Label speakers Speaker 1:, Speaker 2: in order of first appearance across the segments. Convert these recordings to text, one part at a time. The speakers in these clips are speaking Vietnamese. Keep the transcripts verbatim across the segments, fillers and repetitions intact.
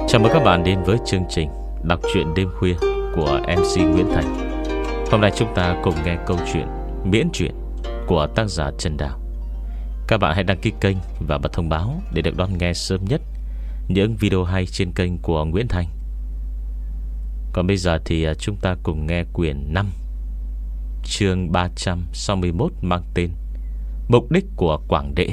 Speaker 1: Chào mừng các bạn đến với chương trình đọc truyện đêm khuya của em xê Nguyễn Thành. Hôm nay chúng ta cùng nghe câu chuyện miễn truyện của tác giả Trần Đào. Các bạn hãy đăng ký kênh và bật thông báo để được đón nghe sớm nhất những video hay trên kênh của Nguyễn Thành. Còn bây giờ thì chúng ta cùng nghe quyển năm, chương ba trăm sáu mươi mốt, mang tên Mục đích của Quảng Đễ.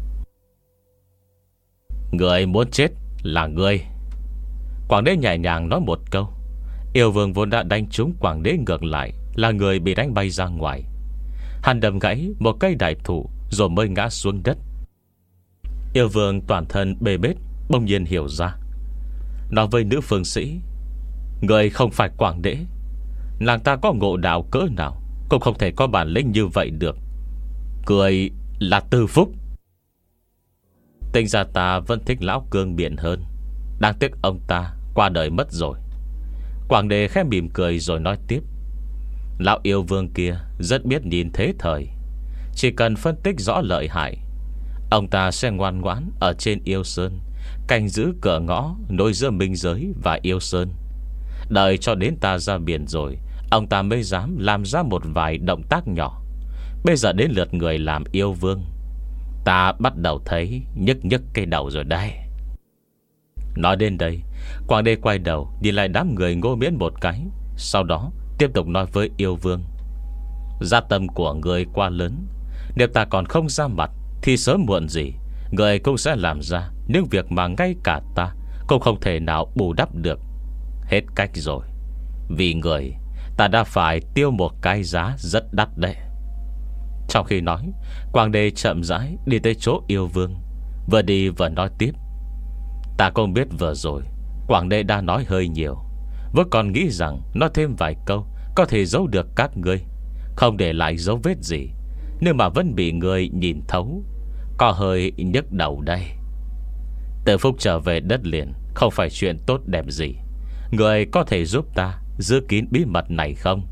Speaker 1: Người muốn chết là ngươi. Quảng Đế nhẹ nhàng nói một câu. Yêu vương vốn đã đánh trúng Quảng Đế ngược lại là người bị đánh bay ra ngoài. Hắn đâm gãy một cây đại thụ rồi mới ngã xuống đất. Yêu vương toàn thân bê bết bỗng nhiên hiểu ra, nói với nữ phương sĩ: người không phải Quảng Đế. Nàng ta có ngộ đạo cỡ nào cũng không thể có bản lĩnh như vậy được. Người là Tư Phúc. Tính ra ta vẫn thích lão cương biện hơn. Đáng tiếc ông ta qua đời mất rồi. Quảng Đế khẽ mỉm cười rồi nói tiếp: lão yêu vương kia rất biết nhìn thế thời. Chỉ cần phân tích rõ lợi hại, ông ta sẽ ngoan ngoãn ở trên Yêu Sơn, canh giữ cửa ngõ nối giữa Minh Giới và Yêu Sơn. Đợi cho đến ta ra biển rồi, ông ta mới dám làm ra một vài động tác nhỏ. Bây giờ đến lượt người làm yêu vương, ta bắt đầu thấy nhức nhức cây đầu rồi đây. Nói đến đây, Quảng Đế quay đầu nhìn lại đám người Ngô Miễn một cái, sau đó tiếp tục nói với yêu vương: gia tâm của người quá lớn. Nếu ta còn không ra mặt thì sớm muộn gì người cũng sẽ làm ra những việc mà ngay cả ta cũng không thể nào bù đắp được. Hết cách rồi. Vì người, ta đã phải tiêu một cái giá rất đắt đấy. Trong khi nói, Quảng Đế chậm rãi đi tới chỗ yêu vương, vừa đi vừa nói tiếp: ta không biết vừa rồi Quảng Đế đã nói hơi nhiều, vẫn còn nghĩ rằng nói thêm vài câu có thể giấu được các ngươi, không để lại dấu vết gì. Nhưng mà vẫn bị người nhìn thấu, có hơi nhức đầu đây. Từ Phúc trở về đất liền không phải chuyện tốt đẹp gì. Người có thể giúp ta giữ kín bí mật này không?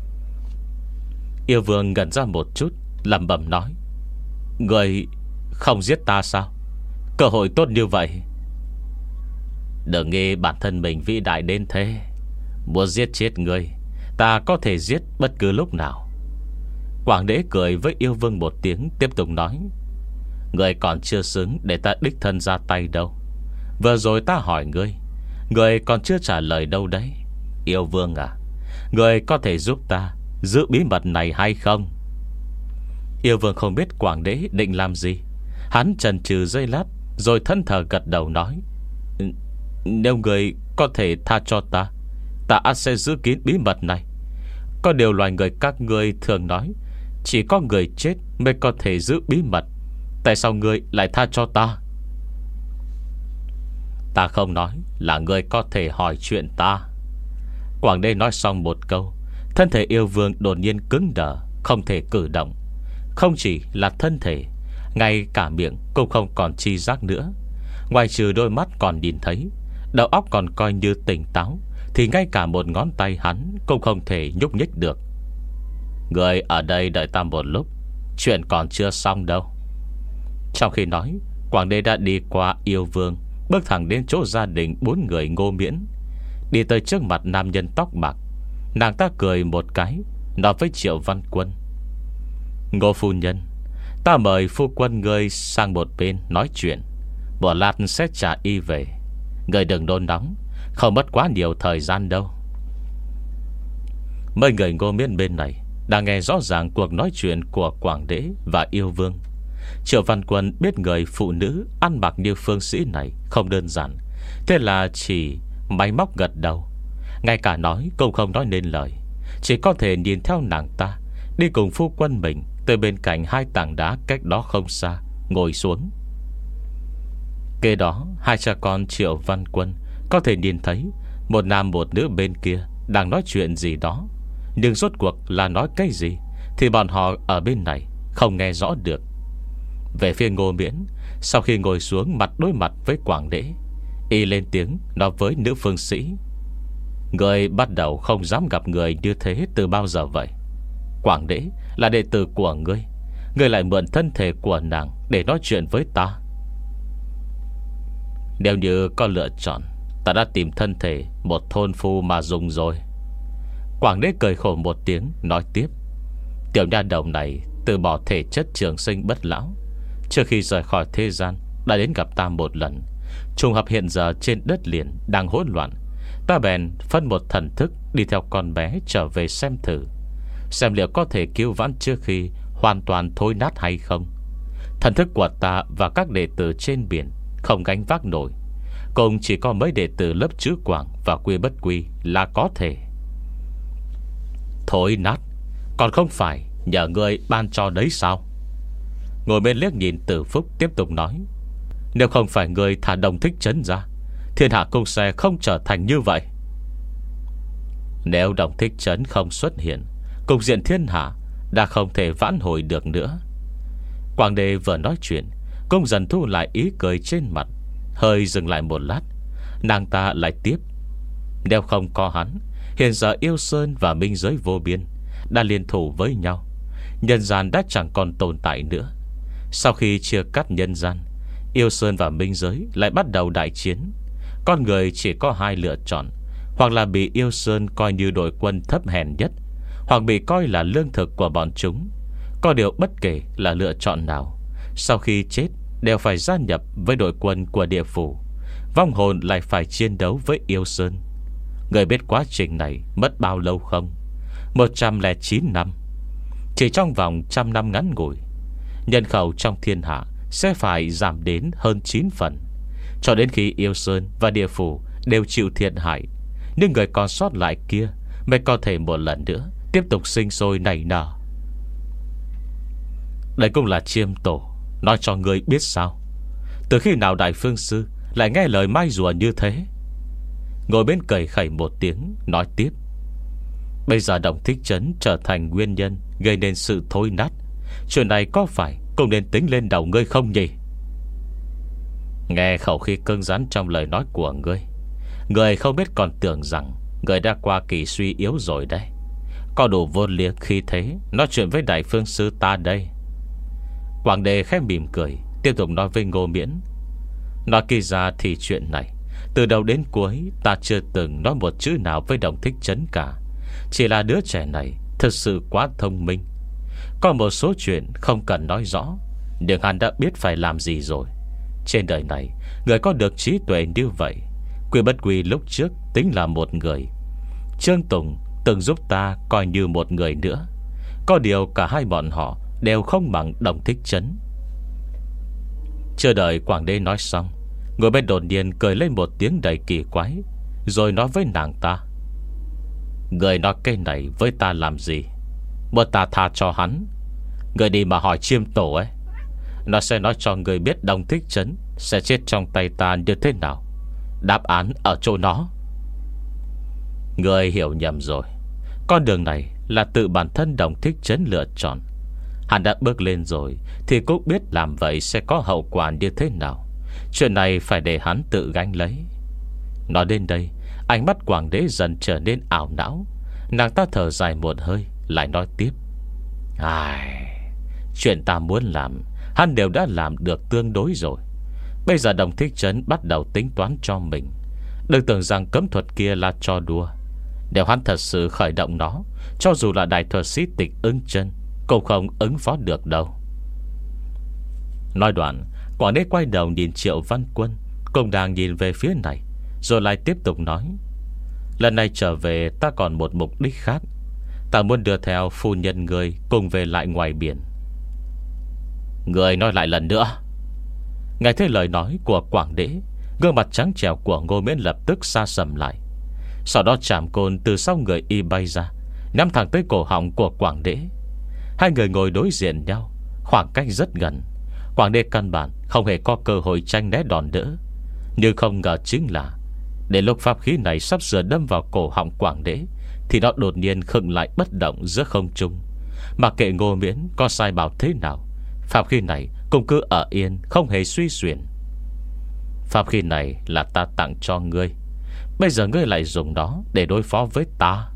Speaker 1: Yêu vương ngẩn ra một chút, lẩm bẩm nói: người không giết ta sao? Cơ hội tốt như vậy. Đừng nghĩ bản thân mình vĩ đại đến thế. Muốn giết chết ngươi, ta có thể giết bất cứ lúc nào. Quảng Đế cười với yêu vương một tiếng, tiếp tục nói: ngươi còn chưa xứng để ta đích thân ra tay đâu. Vừa rồi ta hỏi ngươi, ngươi còn chưa trả lời đâu đấy. Yêu vương à, ngươi có thể giúp ta giữ bí mật này hay không? Yêu vương không biết Quảng Đế định làm gì. Hắn chần chừ giây lát rồi thân thờ gật đầu nói: nếu người có thể tha cho ta, ta sẽ giữ kín bí mật này. Có điều loài người các ngươi thường nói chỉ có người chết mới có thể giữ bí mật. Tại sao ngươi lại tha cho ta? Ta không nói là ngươi có thể hỏi chuyện ta. Quảng Đế nói xong một câu, thân thể yêu vương đột nhiên cứng đờ, không thể cử động. Không chỉ là thân thể, ngay cả miệng cũng không còn chi giác nữa. Ngoài trừ đôi mắt còn nhìn thấy, đầu óc còn coi như tỉnh táo, thì ngay cả một ngón tay hắn cũng không thể nhúc nhích được. Người ở đây đợi ta một lúc, chuyện còn chưa xong đâu. Trong khi nói, Quảng Đế đã đi qua yêu vương, bước thẳng đến chỗ gia đình bốn người Ngô Miễn. Đi tới trước mặt nam nhân tóc bạc, nàng ta cười một cái, nói với Triệu Văn Quân: Ngô phu nhân, ta mời phu quân ngươi sang một bên nói chuyện, một lát sẽ trả y về. Ngươi đừng nôn nóng, không mất quá nhiều thời gian đâu. Mấy người Ngô Miễn bên này đang nghe rõ ràng cuộc nói chuyện của Quảng Đế và yêu vương. Triệu Văn Quân biết người phụ nữ ăn mặc như phương sĩ này không đơn giản, thế là chỉ máy móc gật đầu, ngay cả nói cũng không nói nên lời, chỉ có thể nhìn theo nàng ta đi cùng phu quân mình tới bên cạnh hai tảng đá cách đó không xa, ngồi xuống. Kế đó hai cha con Triệu Văn Quân có thể nhìn thấy một nam một nữ bên kia đang nói chuyện gì đó, nhưng rốt cuộc là nói cái gì thì bọn họ ở bên này không nghe rõ được. Về phía Ngô Miễn, sau khi ngồi xuống mặt đối mặt với Quảng Đế, y lên tiếng nói với nữ phương sĩ: người bắt đầu không dám gặp người như thế từ bao giờ vậy? Quảng Đế là đệ tử của ngươi, ngươi lại mượn thân thể của nàng để nói chuyện với ta. Nếu như có lựa chọn, Ta đã tìm thân thể một thôn phu mà dùng rồi. Quảng đế cười khổ một tiếng, nói tiếp: Tiểu nha đầu này từ bỏ thể chất trường sinh bất lão, trước khi rời khỏi thế gian đã đến gặp ta một lần. Trùng hợp hiện giờ trên đất liền đang hỗn loạn, ta bèn phân một thần thức đi theo con bé trở về xem thử, xem liệu có thể cứu vãn trước khi hoàn toàn thối nát hay không. Thần thức của ta và các đệ tử trên biển không gánh vác nổi, cùng chỉ có mấy đệ tử lớp chữ Quảng và Quy Bất Quy là có thể. Thối nát còn không phải nhờ ngươi ban cho đấy sao? Ngồi bên liếc nhìn Tử Phúc tiếp tục nói: Nếu không phải ngươi thả Đồng Thích Trấn ra, Thiên Hạ Cung sẽ không trở thành như vậy. Nếu Đồng Thích Trấn không xuất hiện, cục diện thiên hạ đã không thể vãn hồi được nữa. Quảng Đế vừa nói chuyện, cũng dần thu lại ý cười trên mặt. Hơi dừng lại một lát, nàng ta lại tiếp: Nếu không có hắn, hiện giờ Yêu Sơn và Minh Giới Vô Biên đã liên thủ với nhau, nhân gian đã chẳng còn tồn tại nữa. Sau khi chia cắt nhân gian, Yêu Sơn và Minh Giới lại bắt đầu đại chiến. Con người chỉ có hai lựa chọn: hoặc là bị Yêu Sơn coi như đội quân thấp hèn nhất, hoặc bị coi là lương thực của bọn chúng. Có điều bất kể là lựa chọn nào, sau khi chết đều phải gia nhập với đội quân của địa phủ. Vong hồn lại phải chiến đấu với Yêu Sơn. Người biết quá trình này mất bao lâu không? Một trăm lẻ chín năm. Chỉ trong vòng trăm năm ngắn ngủi, nhân khẩu trong thiên hạ sẽ phải giảm đến hơn chín phần, cho đến khi Yêu Sơn và địa phủ đều chịu thiệt hại. Nhưng người còn sót lại kia mới có thể một lần nữa tiếp tục sinh sôi nảy nở. Đây cũng là Chiêm Tổ nói cho ngươi biết sao? Từ khi nào Đại Phương Sư lại nghe lời mai rùa như thế? Ngồi bên cười khẩy một tiếng, nói tiếp: Bây giờ Đồng Thích Trấn trở thành nguyên nhân gây nên sự thối nát. Chuyện này có phải cũng nên tính lên đầu ngươi không nhỉ? Nghe khẩu khí cứng rắn trong lời nói của ngươi, ngươi không biết còn tưởng rằng ngươi đã qua kỳ suy yếu rồi đấy. Có đủ vô liếng khi thế nói chuyện với Đại Phương Sư ta đây. Quảng Đề khẽ mỉm cười, tiếp tục nói với Ngô Miễn: Nói kỳ ra thì chuyện này từ đầu đến cuối ta chưa từng nói một chữ nào với Đồng Thích Trấn cả. Chỉ là đứa trẻ này thực sự quá thông minh. Có một số chuyện không cần nói rõ, nhưng hắn đã biết phải làm gì rồi. Trên đời này, người có được trí tuệ như vậy, Quy Bất Quy lúc trước tính là một người, Trương Tùng từng giúp ta coi như một người nữa. Có điều cả hai bọn họ đều không bằng Đồng Thích Trấn. Chưa đợi Quảng Đế nói xong, người bên đột nhiên cười lên một tiếng đầy kỳ quái, rồi nói với nàng ta: Người nói cái này với ta làm gì? Muốn ta tha cho hắn? Người đi mà hỏi Chiêm Tổ ấy, nó sẽ nói cho người biết Đồng Thích Trấn sẽ chết trong tay ta như thế nào. Đáp án ở chỗ nó. Người hiểu nhầm rồi. Con đường này là tự bản thân Đồng Thích Trấn lựa chọn. Hắn đã bước lên rồi thì cũng biết làm vậy sẽ có hậu quả như thế nào. Chuyện này phải để hắn tự gánh lấy. Nói đến đây, ánh mắt Quảng Đế dần trở nên ảo não. Nàng ta thở dài một hơi, lại nói tiếp: Ai, chuyện ta muốn làm hắn đều đã làm được tương đối rồi. Bây giờ Đồng Thích Trấn bắt đầu tính toán cho mình. Đừng tưởng rằng cấm thuật kia là trò đùa. Nếu hắn thật sự khởi động nó, cho dù là đại thuật sĩ Tịch Ưng Chân cũng không ứng phó được đâu. Nói đoạn, Quảng Đế quay đầu nhìn Triệu Văn Quân, cũng đang nhìn về phía này, rồi lại tiếp tục nói: Lần này trở về ta còn một mục đích khác. Ta muốn đưa theo phu nhân người cùng về lại ngoài biển. Người nói lại lần nữa. Nghe thấy lời nói của Quảng Đế, gương mặt trắng trẻo của Ngô Miễn lập tức xa sầm lại. Sau đó chạm côn từ sau người y bay ra, nhắm thẳng tới cổ họng của Quảng Đế. Hai người ngồi đối diện nhau, khoảng cách rất gần. Quảng Đế căn bản không hề có cơ hội tranh né đòn đỡ. Nhưng không ngờ chính là đến lúc pháp khí này sắp sửa đâm vào cổ họng Quảng Đế, thì nó đột nhiên khựng lại bất động giữa không trung. Mặc kệ Ngô Miễn có sai bảo thế nào, pháp khí này cũng cứ ở yên, không hề suy chuyển. Pháp khí này là ta tặng cho ngươi, bây giờ ngươi lại dùng nó để đối phó với ta.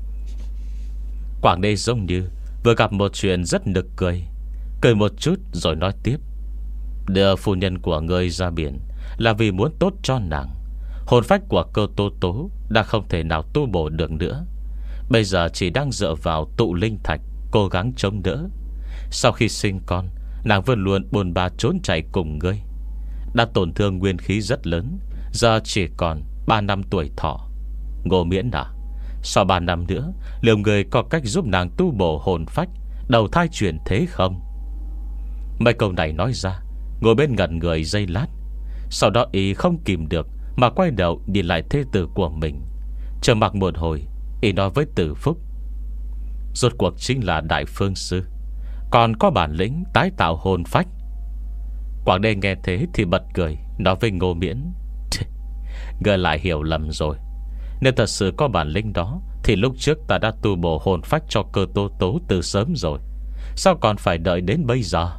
Speaker 1: Quảng Đế giống như vừa gặp một chuyện rất nực cười, cười một chút rồi nói tiếp: Đưa phu nhân của ngươi ra biển là vì muốn tốt cho nàng. Hồn phách của Cơ Tố Tố đã không thể nào tu bổ được nữa, bây giờ chỉ đang dựa vào tụ linh thạch cố gắng chống đỡ. Sau khi sinh con, nàng vẫn luôn buồn bã trốn chạy cùng ngươi, đã tổn thương nguyên khí rất lớn, giờ chỉ còn ba năm tuổi thọ. Ngô Miễn à, sau ba năm nữa liệu người có cách giúp nàng tu bổ hồn phách, đầu thai chuyển thế không? Mấy câu này nói ra, Ngô Miễn ngẩn người giây lát. Sau đó y không kìm được mà quay đầu nhìn lại thê tử của mình. Chờ mặc một hồi, y nói với Tử Phúc: rốt cuộc chính là Đại Phương Sư, còn có bản lĩnh tái tạo hồn phách. Quảng Đê nghe thế thì bật cười, nói với Ngô Miễn: ngươi lại hiểu lầm rồi. Nếu thật sự có bản lĩnh đó thì lúc trước ta đã tu bổ hồn phách cho Cơ Tố Tố từ sớm rồi, sao còn phải đợi đến bây giờ?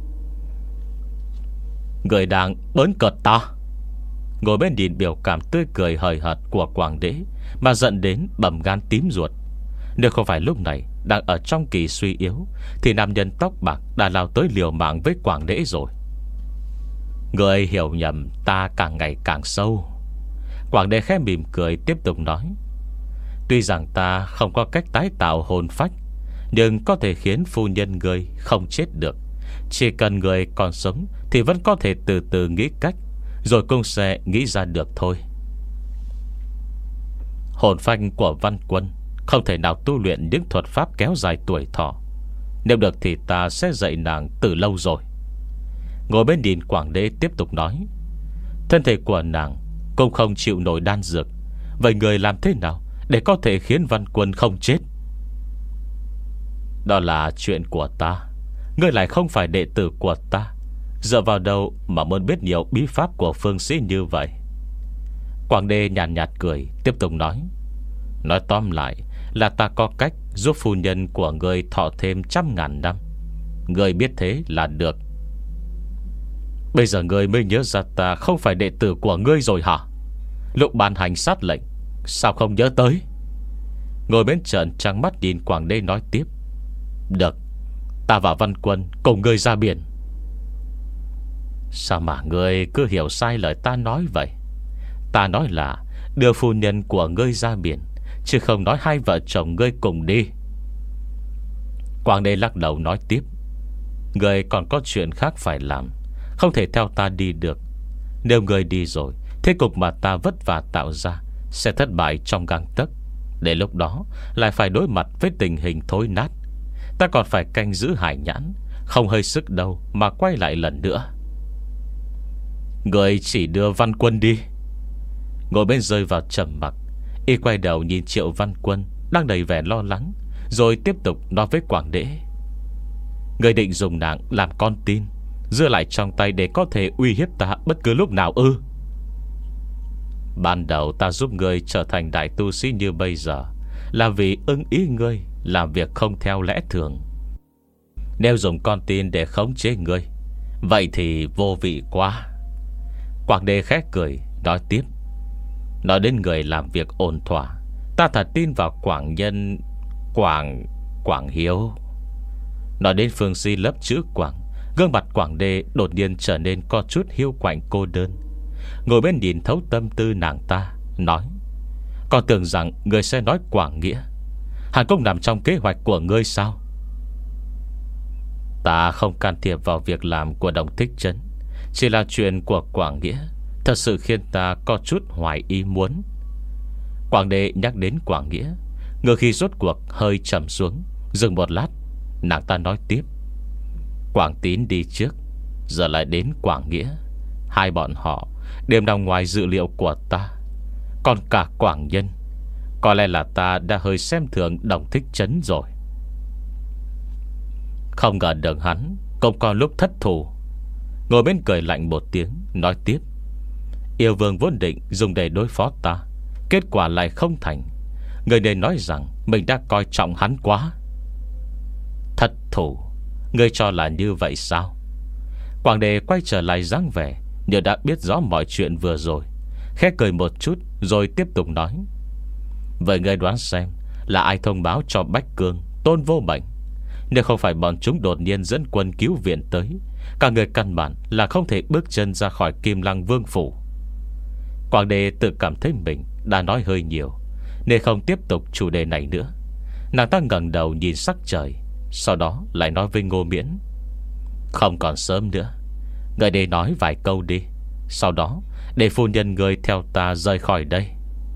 Speaker 1: Người đang bỡn cợt ta. Ngồi bên nhìn biểu cảm tươi cười hời hợt của Quảng Đế mà giận đến bầm gan tím ruột. Nếu không phải lúc này đang ở trong kỳ suy yếu thì nam nhân tóc bạc đã lao tới liều mạng với Quảng Đế rồi. Người hiểu nhầm ta càng ngày càng sâu. Quảng Đế khẽ mỉm cười tiếp tục nói: tuy rằng ta không có cách tái tạo hồn phách, nhưng có thể khiến phu nhân người không chết được. Chỉ cần người còn sống thì vẫn có thể từ từ nghĩ cách, rồi cũng sẽ nghĩ ra được thôi. Hồn phách của Văn Quân không thể nào tu luyện những thuật pháp kéo dài tuổi thọ. Nếu được thì ta sẽ dạy nàng từ lâu rồi. Ngồi bên nhìn Quảng Đế tiếp tục nói: thân thể của nàng cũng không chịu nổi đan dược, vậy người làm thế nào để có thể khiến Văn Quân không chết? Đó là chuyện của ta. Ngươi lại không phải đệ tử của ta, dựa vào đâu mà muốn biết nhiều bí pháp của phương sĩ như vậy? Quảng Đê nhàn nhạt, nhạt cười tiếp tục nói: nói tóm lại là ta có cách giúp phu nhân của ngươi thọ thêm trăm ngàn năm. Ngươi biết thế là được. Bây giờ ngươi mới nhớ ra ta không phải đệ tử của ngươi rồi hả? Lúc ban hành sát lệnh sao không nhớ tới? Ngồi bên trận trắng mắt nhìn Quảng Đê nói tiếp: được, ta và Văn Quân cùng ngươi ra biển. Sao mà ngươi cứ hiểu sai lời ta nói vậy? Ta nói là đưa phu nhân của ngươi ra biển, chứ không nói hai vợ chồng ngươi cùng đi. Quảng Đê lắc đầu nói tiếp: ngươi còn có chuyện khác phải làm, không thể theo ta đi được. Nếu ngươi đi rồi, thế cục mà ta vất vả tạo ra sẽ thất bại trong gang tấc. Để lúc đó lại phải đối mặt với tình hình thối nát. Ta còn phải canh giữ hải nhãn, không hơi sức đâu mà quay lại lần nữa. Người chỉ đưa Văn Quân đi. Ngồi bên rơi vào trầm mặc, y quay đầu nhìn Triệu Văn Quân đang đầy vẻ lo lắng, rồi tiếp tục nói với Quảng Đế: người định dùng nàng làm con tin, giữ lại trong tay để có thể uy hiếp ta bất cứ lúc nào ư? Ban đầu ta giúp ngươi trở thành đại tu sĩ như bây giờ là vì ưng ý ngươi làm việc không theo lẽ thường. Nếu dùng con tin để khống chế ngươi, vậy thì vô vị quá. Quảng Đê khẽ cười nói tiếp: nói đến người làm việc ổn thỏa, ta thật tin vào Quảng Nhân Quảng Quảng Hiếu. Nói đến phương si lớp chữ Quảng, gương mặt Quảng Đê đột nhiên trở nên có chút hiu quạnh cô đơn. Ngồi bên nhìn thấu tâm tư nàng ta, nói: còn tưởng rằng người sẽ nói Quảng Nghĩa, hẳn cũng nằm trong kế hoạch của ngươi sao? Ta không can thiệp vào việc làm của Đồng Thích Trấn, chỉ là chuyện của Quảng Nghĩa thật sự khiến ta có chút hoài ý muốn. Quảng Đê nhắc đến Quảng Nghĩa, ngựa khi rốt cuộc hơi trầm xuống, dừng một lát, nàng ta nói tiếp: Quảng Tín đi trước, giờ lại đến Quảng Nghĩa. Hai bọn họ đều nằm ngoài dự liệu của ta. Còn cả Quảng Nhân, có lẽ là ta đã hơi xem thường Đồng Thích Trấn rồi. Không ngờ được hắn cũng có lúc thất thủ. Ngồi bên cười lạnh một tiếng, nói tiếp: Yêu Vương vốn định dùng để đối phó ta, kết quả lại không thành. Người nên nói rằng mình đã coi trọng hắn quá. Thất thủ? Ngươi cho là như vậy sao? Quảng Đề quay trở lại dáng vẻ như đã biết rõ mọi chuyện vừa rồi, khẽ cười một chút rồi tiếp tục nói: vậy ngươi đoán xem là ai thông báo cho Bách Cương, Tôn Vô Bệnh? Nếu không phải bọn chúng đột nhiên dẫn quân cứu viện tới, cả người căn bản là không thể bước chân ra khỏi Kim Lăng Vương Phủ. Quảng Đế tự cảm thấy mình đã nói hơi nhiều, nên không tiếp tục chủ đề này nữa. Nàng ta ngẩng đầu nhìn sắc trời, sau đó lại nói với Ngô Miễn: Không còn sớm nữa, người đây nói vài câu đi, sau đó để phu nhân người theo ta rời khỏi đây.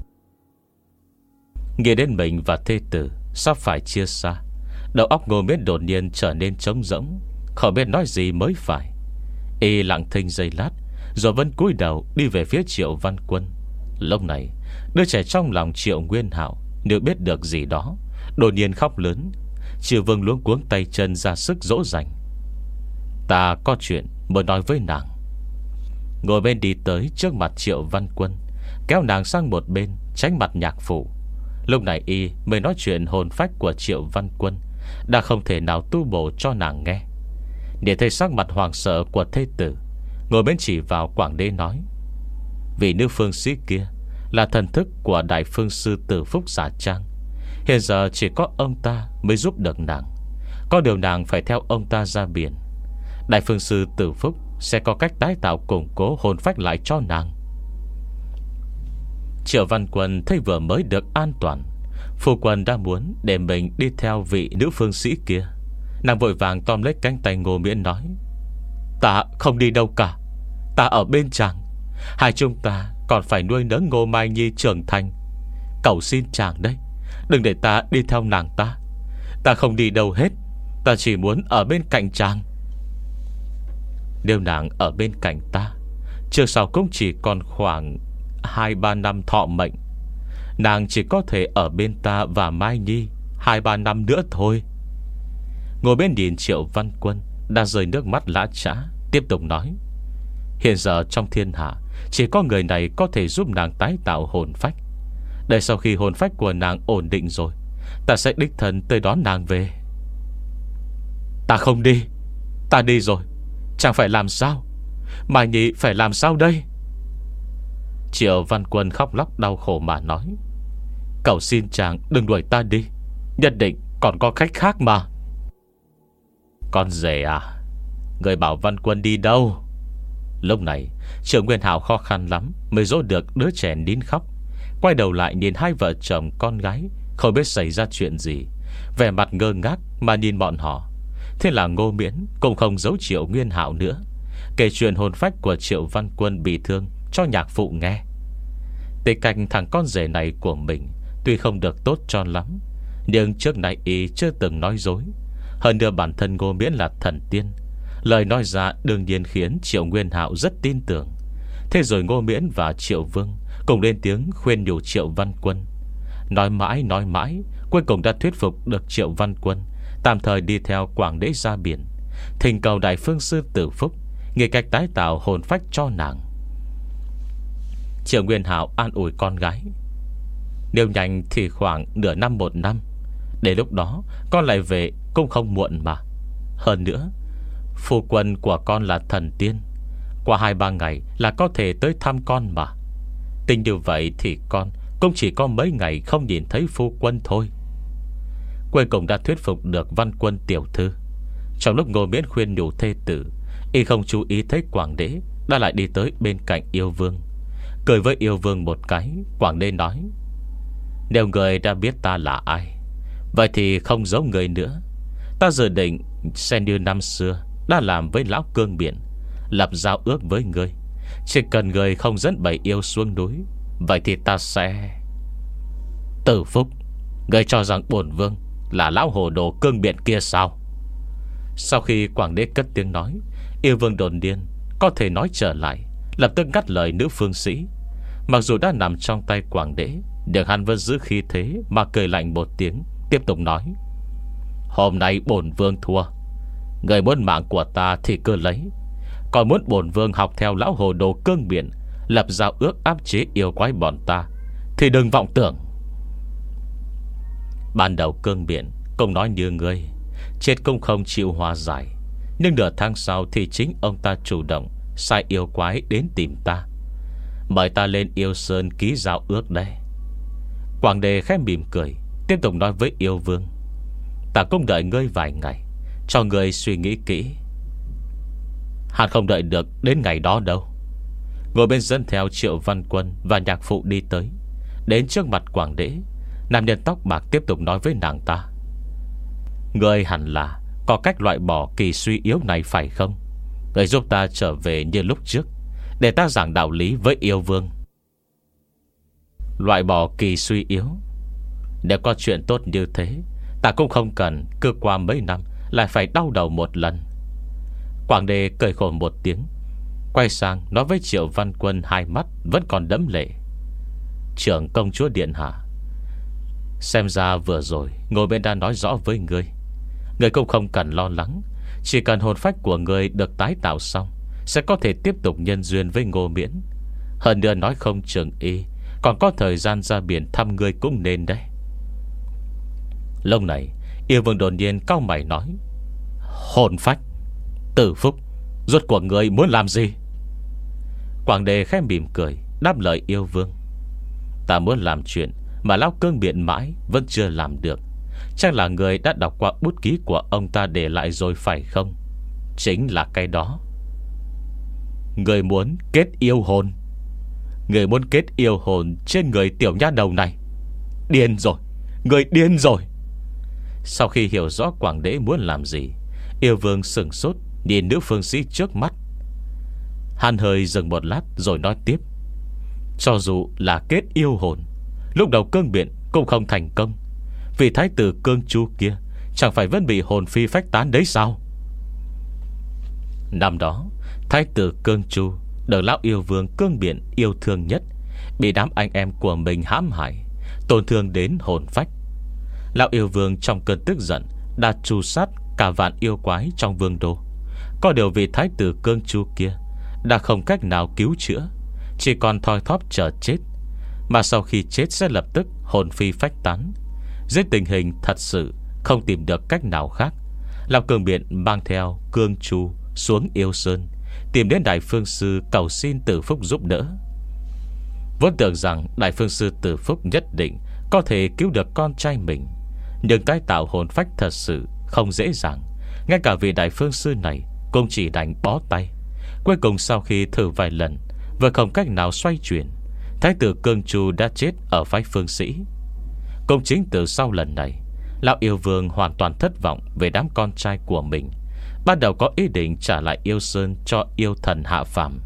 Speaker 1: Nghĩ đến mình và thê tử sắp phải chia xa, đầu óc Ngô Miễn đột nhiên trở nên trống rỗng, không biết nói gì mới phải. Y lặng thinh giây lát, rồi vẫn cúi đầu đi về phía Triệu Văn Quân. Lúc này đứa trẻ trong lòng Triệu Nguyên Hạo nếu biết được gì đó, đột nhiên khóc lớn. Triệu Vương luống cuống tay chân ra sức dỗ dành: Ta có chuyện muốn nói với nàng. Ngồi bên đi tới trước mặt Triệu Văn Quân, kéo nàng sang một bên tránh mặt nhạc phụ. Lúc này y mới nói chuyện hồn phách của Triệu Văn Quân đã không thể nào tu bổ cho nàng nghe. Để thấy sắc mặt hoàng sợ của thê tử, ngồi bên chỉ vào Quảng Đế nói: Vị nữ phương sĩ kia là thần thức của Đại Phương Sư Tử Phúc giả trang. Hiện giờ chỉ có ông ta mới giúp được nàng. Có điều nàng phải theo ông ta ra biển. Đại Phương Sư Tử Phúc sẽ có cách tái tạo củng cố hồn phách lại cho nàng. Triệu Văn Quân thấy vừa mới được an toàn, phu quân đã muốn để mình đi theo vị nữ phương sĩ kia. Nàng vội vàng tóm lấy cánh tay Ngô Miễn nói: Ta không đi đâu cả, ta ở bên chàng. Hai chúng ta còn phải nuôi nấng Ngô Mai Nhi trưởng thành. Cầu xin chàng đấy, đừng để ta đi theo nàng ta. Ta không đi đâu hết, ta chỉ muốn ở bên cạnh chàng. Nếu nàng ở bên cạnh ta, trước sau cũng chỉ còn khoảng Hai ba năm thọ mệnh. Nàng chỉ có thể ở bên ta và Mai Nhi Hai ba năm nữa thôi. Ngồi bên nhìn Triệu Văn Quân đang rơi nước mắt lã chã, tiếp tục nói: Hiện giờ trong thiên hạ chỉ có người này có thể giúp nàng tái tạo hồn phách. Để sau khi hồn phách của nàng ổn định rồi, ta sẽ đích thân tới đón nàng về. Ta không đi. Ta đi rồi, chẳng phải làm sao? Mai Nhi phải làm sao đây? Triệu Văn Quân khóc lóc đau khổ mà nói: Cầu xin chàng đừng đuổi ta đi, nhất định còn có khách khác mà. Con rể à, người bảo Văn Quân đi đâu? Lúc này Triệu Nguyên Hạo khó khăn lắm mới dỗ được đứa trẻ nín khóc, quay đầu lại nhìn hai vợ chồng con gái, không biết xảy ra chuyện gì, vẻ mặt ngơ ngác mà nhìn bọn họ. Thế là Ngô Miễn cũng không giấu Triệu Nguyên Hạo nữa, kể chuyện hồn phách của Triệu Văn Quân bị thương cho nhạc phụ nghe. Tình cảnh thằng con rể này của mình tuy không được tốt cho lắm, nhưng trước nay y chưa từng nói dối. Hơn nữa bản thân Ngô Miễn là thần tiên, lời nói ra đương nhiên khiến Triệu Nguyên Hạo rất tin tưởng. Thế rồi Ngô Miễn và Triệu Vương cùng lên tiếng khuyên nhủ Triệu Văn Quân. Nói mãi nói mãi, cuối cùng đã thuyết phục được Triệu Văn Quân tạm thời đi theo Quảng Đế ra biển, thỉnh cầu Đại Phương Sư Tử Phúc nghĩ cách tái tạo hồn phách cho nàng. Triệu Nguyên Hạo an ủi con gái: Nếu nhanh thì khoảng nửa năm một năm, để lúc đó con lại về cũng không muộn mà. Hơn nữa, phu quân của con là thần tiên, qua hai ba ngày là có thể tới thăm con mà. Tính như vậy thì con cũng chỉ có mấy ngày không nhìn thấy phu quân thôi. Cuối cùng đã thuyết phục được Văn Quân tiểu thư. Trong lúc Ngô Miễn khuyên nhủ thê tử, y không chú ý thấy Quảng Đế đã lại đi tới bên cạnh Yêu Vương. Cười với Yêu Vương một cái, Quảng Đế nói: Nếu người đã biết ta là ai, vậy thì không giấu người nữa. Ta dự định sẽ như năm xưa đã làm với lão Cương Biển, lập giao ước với người. Chỉ cần người không dẫn bầy yêu xuống núi, vậy thì ta sẽ... Tử Phúc, người cho rằng bổn vương là lão hồ đồ Cương Biển kia sao? Sau khi Quảng Đế cất tiếng nói, Yêu Vương đồn điên có thể nói trở lại, lập tức ngắt lời nữ phương sĩ. Mặc dù đã nằm trong tay Quảng Đế, nhưng hắn vẫn giữ khí thế mà cười lạnh một tiếng, tiếp tục nói: Hôm nay bổn vương thua, người muốn mạng của ta thì cứ lấy. Còn muốn bổn vương học theo lão hồ đồ Cương Biển, lập giao ước áp chế yêu quái bọn ta, thì đừng vọng tưởng. Ban đầu Cương Biển cũng nói như ngươi, chết cũng không chịu hòa giải. Nhưng nửa tháng sau thì chính ông ta chủ động sai yêu quái đến tìm ta, mời ta lên Yêu Sơn ký giao ước đây. Quảng Đề khẽ mỉm cười, tiếp tục nói với Yêu Vương: Ta cũng đợi ngươi vài ngày, cho ngươi suy nghĩ kỹ. Hắn không đợi được đến ngày đó đâu. Ngồi bên dẫn theo Triệu Văn Quân và nhạc phụ đi tới. Đến trước mặt Quảng Đế, nam nhân tóc bạc tiếp tục nói với nàng ta: Người hẳn là có cách loại bỏ kỳ suy yếu này phải không? Người giúp ta trở về như lúc trước, để ta giảng đạo lý với yêu vương. Loại bỏ kỳ suy yếu? Nếu có chuyện tốt như thế, ta cũng không cần cứ qua mấy năm lại phải đau đầu một lần. Quảng Đế cười khổ một tiếng, quay sang nói với Triệu Văn Quân, hai mắt vẫn còn đẫm lệ: Trưởng công chúa điện hạ, xem ra vừa rồi ngồi bên đã nói rõ với ngươi. Ngươi cũng không cần lo lắng. Chỉ cần hồn phách của ngươi được tái tạo xong, sẽ có thể tiếp tục nhân duyên với Ngô Miễn. Hơn nữa nói không chừng y còn có thời gian ra biển thăm ngươi cũng nên đấy. Lúc này yêu vương đột nhiên cau mày nói: Hồn phách? Tử Phúc, rốt cuộc ngươi muốn làm gì? Quảng Đề khẽ mỉm cười đáp lời yêu vương: Ta muốn làm chuyện mà lão Cương Biện mãi vẫn chưa làm được. Chắc là người đã đọc qua bút ký của ông ta để lại rồi phải không? Chính là cái đó. Người muốn kết yêu hồn? Người muốn kết yêu hồn trên người tiểu nha đầu này? Điên rồi, người điên rồi. Sau khi hiểu rõ Quảng Đế muốn làm gì, yêu vương sừng sốt nhìn nữ phương sĩ trước mắt. Hắn hơi dừng một lát rồi nói tiếp: Cho dù là kết yêu hồn, lúc đầu Cương Biện cũng không thành công, vì thái tử Cương Chu kia chẳng phải vẫn bị hồn phi phách tán đấy sao? Năm đó thái tử Cương Chu được lão yêu vương Cương Biện yêu thương nhất bị đám anh em của mình hãm hại, tổn thương đến hồn phách. Lão yêu vương trong cơn tức giận đã tru sát cả vạn yêu quái trong vương đô. Có điều vì thái tử Cương Chu kia đã không cách nào cứu chữa, chỉ còn thoi thóp chờ chết. Mà sau khi chết sẽ lập tức hồn phi phách tán. Dưới tình hình thật sự không tìm được cách nào khác, lão Cương Biện mang theo Cương Chu xuống Yêu Sơn, tìm đến Đại Phương Sư cầu xin Tử Phúc giúp đỡ. Vốn tưởng rằng Đại Phương Sư Tử Phúc nhất định có thể cứu được con trai mình, nhưng tái tạo hồn phách thật sự không dễ dàng. Ngay cả vị Đại Phương Sư này cũng chỉ đành bó tay. Cuối cùng sau khi thử vài lần vừa không cách nào xoay chuyển, thái tử Cương Chu đã chết ở phái phương sĩ. Cũng chính từ sau lần này, lão yêu vương hoàn toàn thất vọng về đám con trai của mình, ban đầu có ý định trả lại Yêu Sơn cho yêu thần hạ phàm.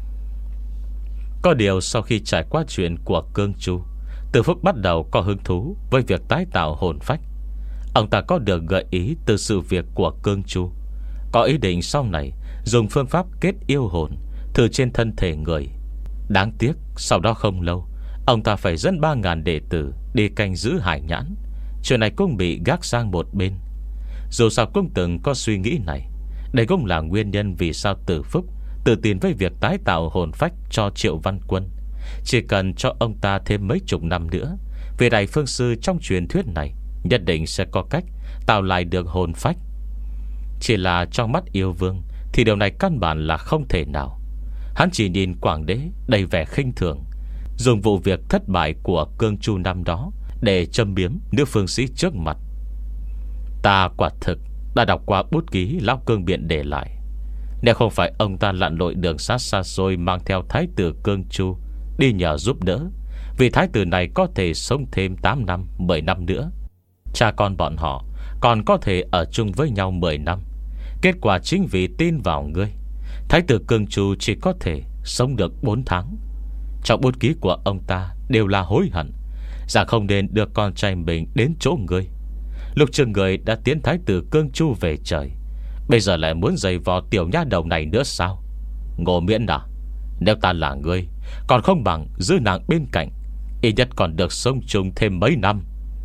Speaker 1: Có điều sau khi trải qua chuyện của Cương Chu, Tử Phúc bắt đầu có hứng thú với việc tái tạo hồn phách. Ông ta có được gợi ý từ sự việc của Cương Chu, có ý định sau này dùng phương pháp kết yêu hồn thử trên thân thể người. Đáng tiếc sau đó không lâu, ông ta phải dẫn ba ngàn đệ tử đi canh giữ hải nhãn. Chuyện này cũng bị gác sang một bên. Dù sao cũng từng có suy nghĩ này. Đây cũng là nguyên nhân vì sao Tử Phúc tự tin với việc tái tạo hồn phách cho Triệu Văn Quân. Chỉ cần cho ông ta thêm mấy chục năm nữa, vị Đại Phương Sư trong truyền thuyết này nhất định sẽ có cách tạo lại được hồn phách. Chỉ là trong mắt yêu vương thì điều này căn bản là không thể nào. Hắn chỉ nhìn Quảng Đế đầy vẻ khinh thường, dùng vụ việc thất bại của Cương Chu năm đó để châm biếm nữ phương sĩ trước mặt. Ta quả thực đã đọc qua bút ký lão Cương Biện để lại. Nếu không phải ông ta lặn lội đường xa xa xôi mang theo thái tử Cương Chu đi nhờ giúp đỡ, vì thái tử này có thể sống thêm tám năm, mười năm nữa, cha con bọn họ còn có thể ở chung với nhau mười năm. Kết quả chính vì tin vào ngươi, thái tử Cương Chu chỉ có thể sống được bốn tháng. Trong bút ký của ông ta đều là hối hận rằng không nên đưa con trai mình đến chỗ ngươi. Lúc trước người đã tiến thái tử Cương Chu về trời, bây giờ lại muốn giày vò tiểu nha đầu này nữa sao? Ngô Miễn à, nếu ta là ngươi, còn không bằng giữ nàng bên cạnh, ít nhất còn được sống chung thêm mấy năm.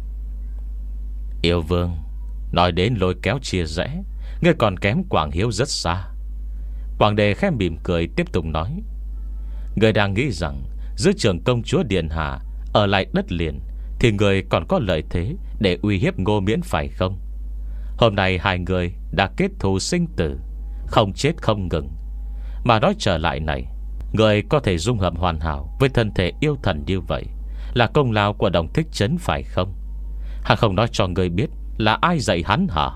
Speaker 1: Yêu vương, nói đến lôi kéo chia rẽ, ngươi còn kém Quảng Hiếu rất xa. Quảng Đề khẽ mỉm cười tiếp tục nói: Ngươi đang nghĩ rằng giữ trưởng công chúa điện hạ ở lại đất liền thì người còn có lợi thế để uy hiếp Ngô Miễn phải không? Hôm nay hai người đã kết thù sinh tử, không chết không ngừng. Mà nói trở lại này, người có thể dung hợp hoàn hảo với thân thể yêu thần như vậy là công lao của Đồng Thích Trấn phải không? Hắn không nói cho người biết là ai dạy hắn hả?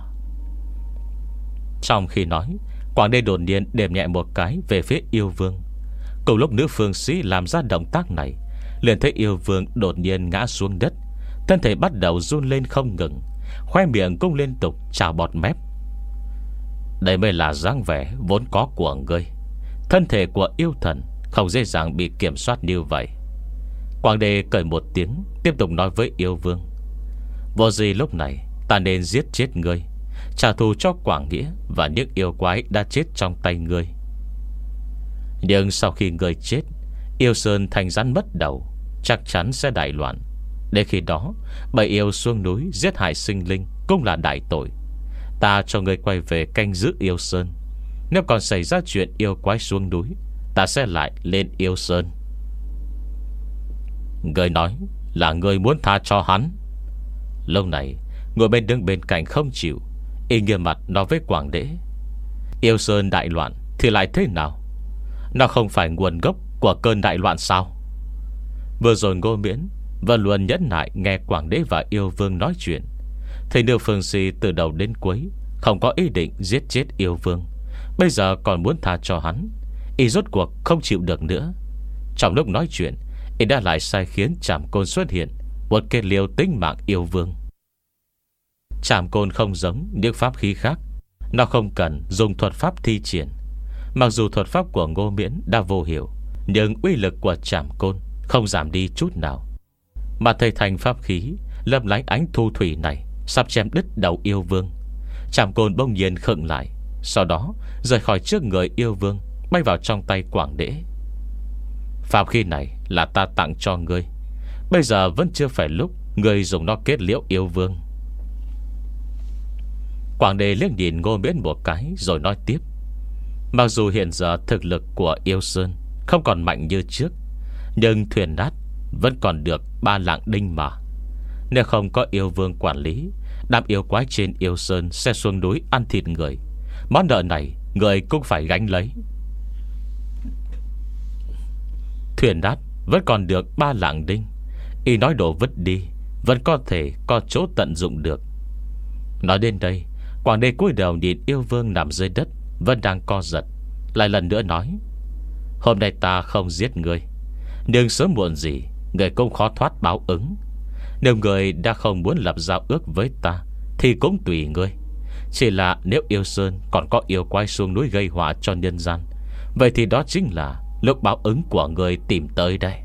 Speaker 1: Trong khi nói, Quảng Đế đột nhiên đệm nhẹ một cái về phía yêu vương. Cùng lúc nữ phương sĩ làm ra động tác này, liền thấy yêu vương đột nhiên ngã xuống đất, thân thể bắt đầu run lên không ngừng, khoe miệng cũng liên tục trào bọt mép. Đây mới là dáng vẻ vốn có của ngươi. Thân thể của yêu thần không dễ dàng bị kiểm soát như vậy. Quảng Đề cười một tiếng, tiếp tục nói với yêu vương: vô gì lúc này ta nên giết chết ngươi, trả thù cho Quảng Nghĩa và những yêu quái đã chết trong tay ngươi. Nhưng sau khi ngươi chết, yêu sơn thành rắn mất đầu, chắc chắn sẽ đại loạn. Đến khi đó, bầy yêu xuống núi giết hại sinh linh cũng là đại tội. Ta cho ngươi quay về canh giữ yêu sơn. Nếu còn xảy ra chuyện yêu quái xuống núi, ta sẽ lại lên yêu sơn. Ngươi nói là ngươi muốn tha cho hắn. Lâu này ngồi bên đứng bên cạnh không chịu, y nghiêm mặt nói với Quảng Đế: yêu sơn đại loạn thì lại thế nào? Nó không phải nguồn gốc của cơn đại loạn sao? Vừa rồi Ngô Miễn vẫn luôn nhẫn nại nghe Quảng Đế và yêu vương nói chuyện. Thầy Nữ Phương Si từ đầu đến cuối không có ý định giết chết yêu vương, bây giờ còn muốn tha cho hắn. Y rốt cuộc không chịu được nữa. Trong lúc nói chuyện, y đã lại sai khiến Trảm Côn xuất hiện, một kết liêu tính mạng yêu vương. Trảm Côn không giống những pháp khí khác, nó không cần dùng thuật pháp thi triển. Mặc dù thuật pháp của Ngô Miễn đã vô hiệu, nhưng uy lực của Trảm Côn không giảm đi chút nào. Mà thầy thành pháp khí lấp lánh ánh thu thủy này sắp chém đứt đầu yêu vương. Trảm Côn bỗng nhiên khựng lại, sau đó rời khỏi trước người yêu vương, bay vào trong tay Quảng Đế. Pháp khí này là ta tặng cho ngươi, bây giờ vẫn chưa phải lúc ngươi dùng nó kết liễu yêu vương. Quảng Đế liếc nhìn Ngô Miễn một cái rồi nói tiếp: mặc dù hiện giờ thực lực của yêu sơn không còn mạnh như trước, nhưng thuyền nát vẫn còn được ba lạng đinh mà. Nếu không có yêu vương quản lý, đám yêu quái trên yêu sơn sẽ xuống núi ăn thịt người. Món nợ này người cũng phải gánh lấy. Thuyền nát vẫn còn được ba lạng đinh, y nói đổ vứt đi vẫn có thể có chỗ tận dụng được. Nói đến đây, Quảng Đế cúi đầu nhìn yêu vương nằm dưới đất vẫn đang co giật, lại lần nữa nói: hôm nay ta không giết ngươi, nhưng sớm muộn gì người cũng khó thoát báo ứng. Nếu người đã không muốn lập giao ước với ta thì cũng tùy ngươi. Chỉ là nếu yêu sơn còn có yêu quái xuống núi gây họa cho nhân gian, vậy thì đó chính là lúc báo ứng của người tìm tới đây.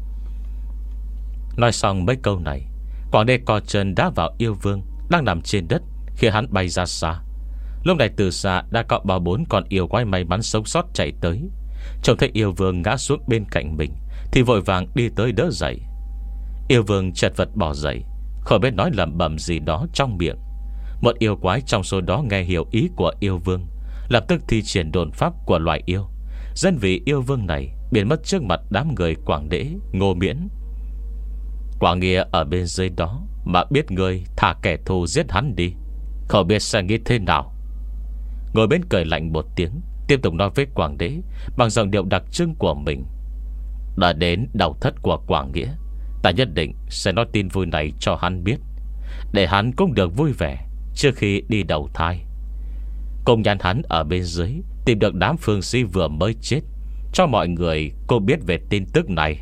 Speaker 1: Nói xong mấy câu này, Quảng Đế co chân đá vào yêu vương đang nằm trên đất, khi hắn bay ra xa. Lúc này từ xa đã có ba bốn con yêu quái may mắn sống sót chạy tới. Trông thấy yêu vương ngã xuống bên cạnh mình thì vội vàng đi tới đỡ dậy. Yêu vương chật vật bỏ dậy, khỏi biết nói lẩm bẩm gì đó trong miệng. Một yêu quái trong số đó nghe hiểu ý của yêu vương, lập tức thi triển đồn pháp của loài yêu, dân vì yêu vương này biến mất trước mặt đám người Quảng Đế, Ngô Miễn. Quảng Nghĩa ở bên dưới đó mà biết người thả kẻ thù giết hắn đi, không biết sẽ nghĩ thế nào. Ngồi bên cười lạnh một tiếng, tiếp tục nói với Quảng Đế bằng giọng điệu đặc trưng của mình: đã đến đầu thất của Quảng Nghĩa, ta nhất định sẽ nói tin vui này cho hắn biết, để hắn cũng được vui vẻ trước khi đi đầu thai. Cùng nhắn hắn ở bên dưới tìm được đám phương sĩ vừa mới chết, cho mọi người cũng biết về tin tức này.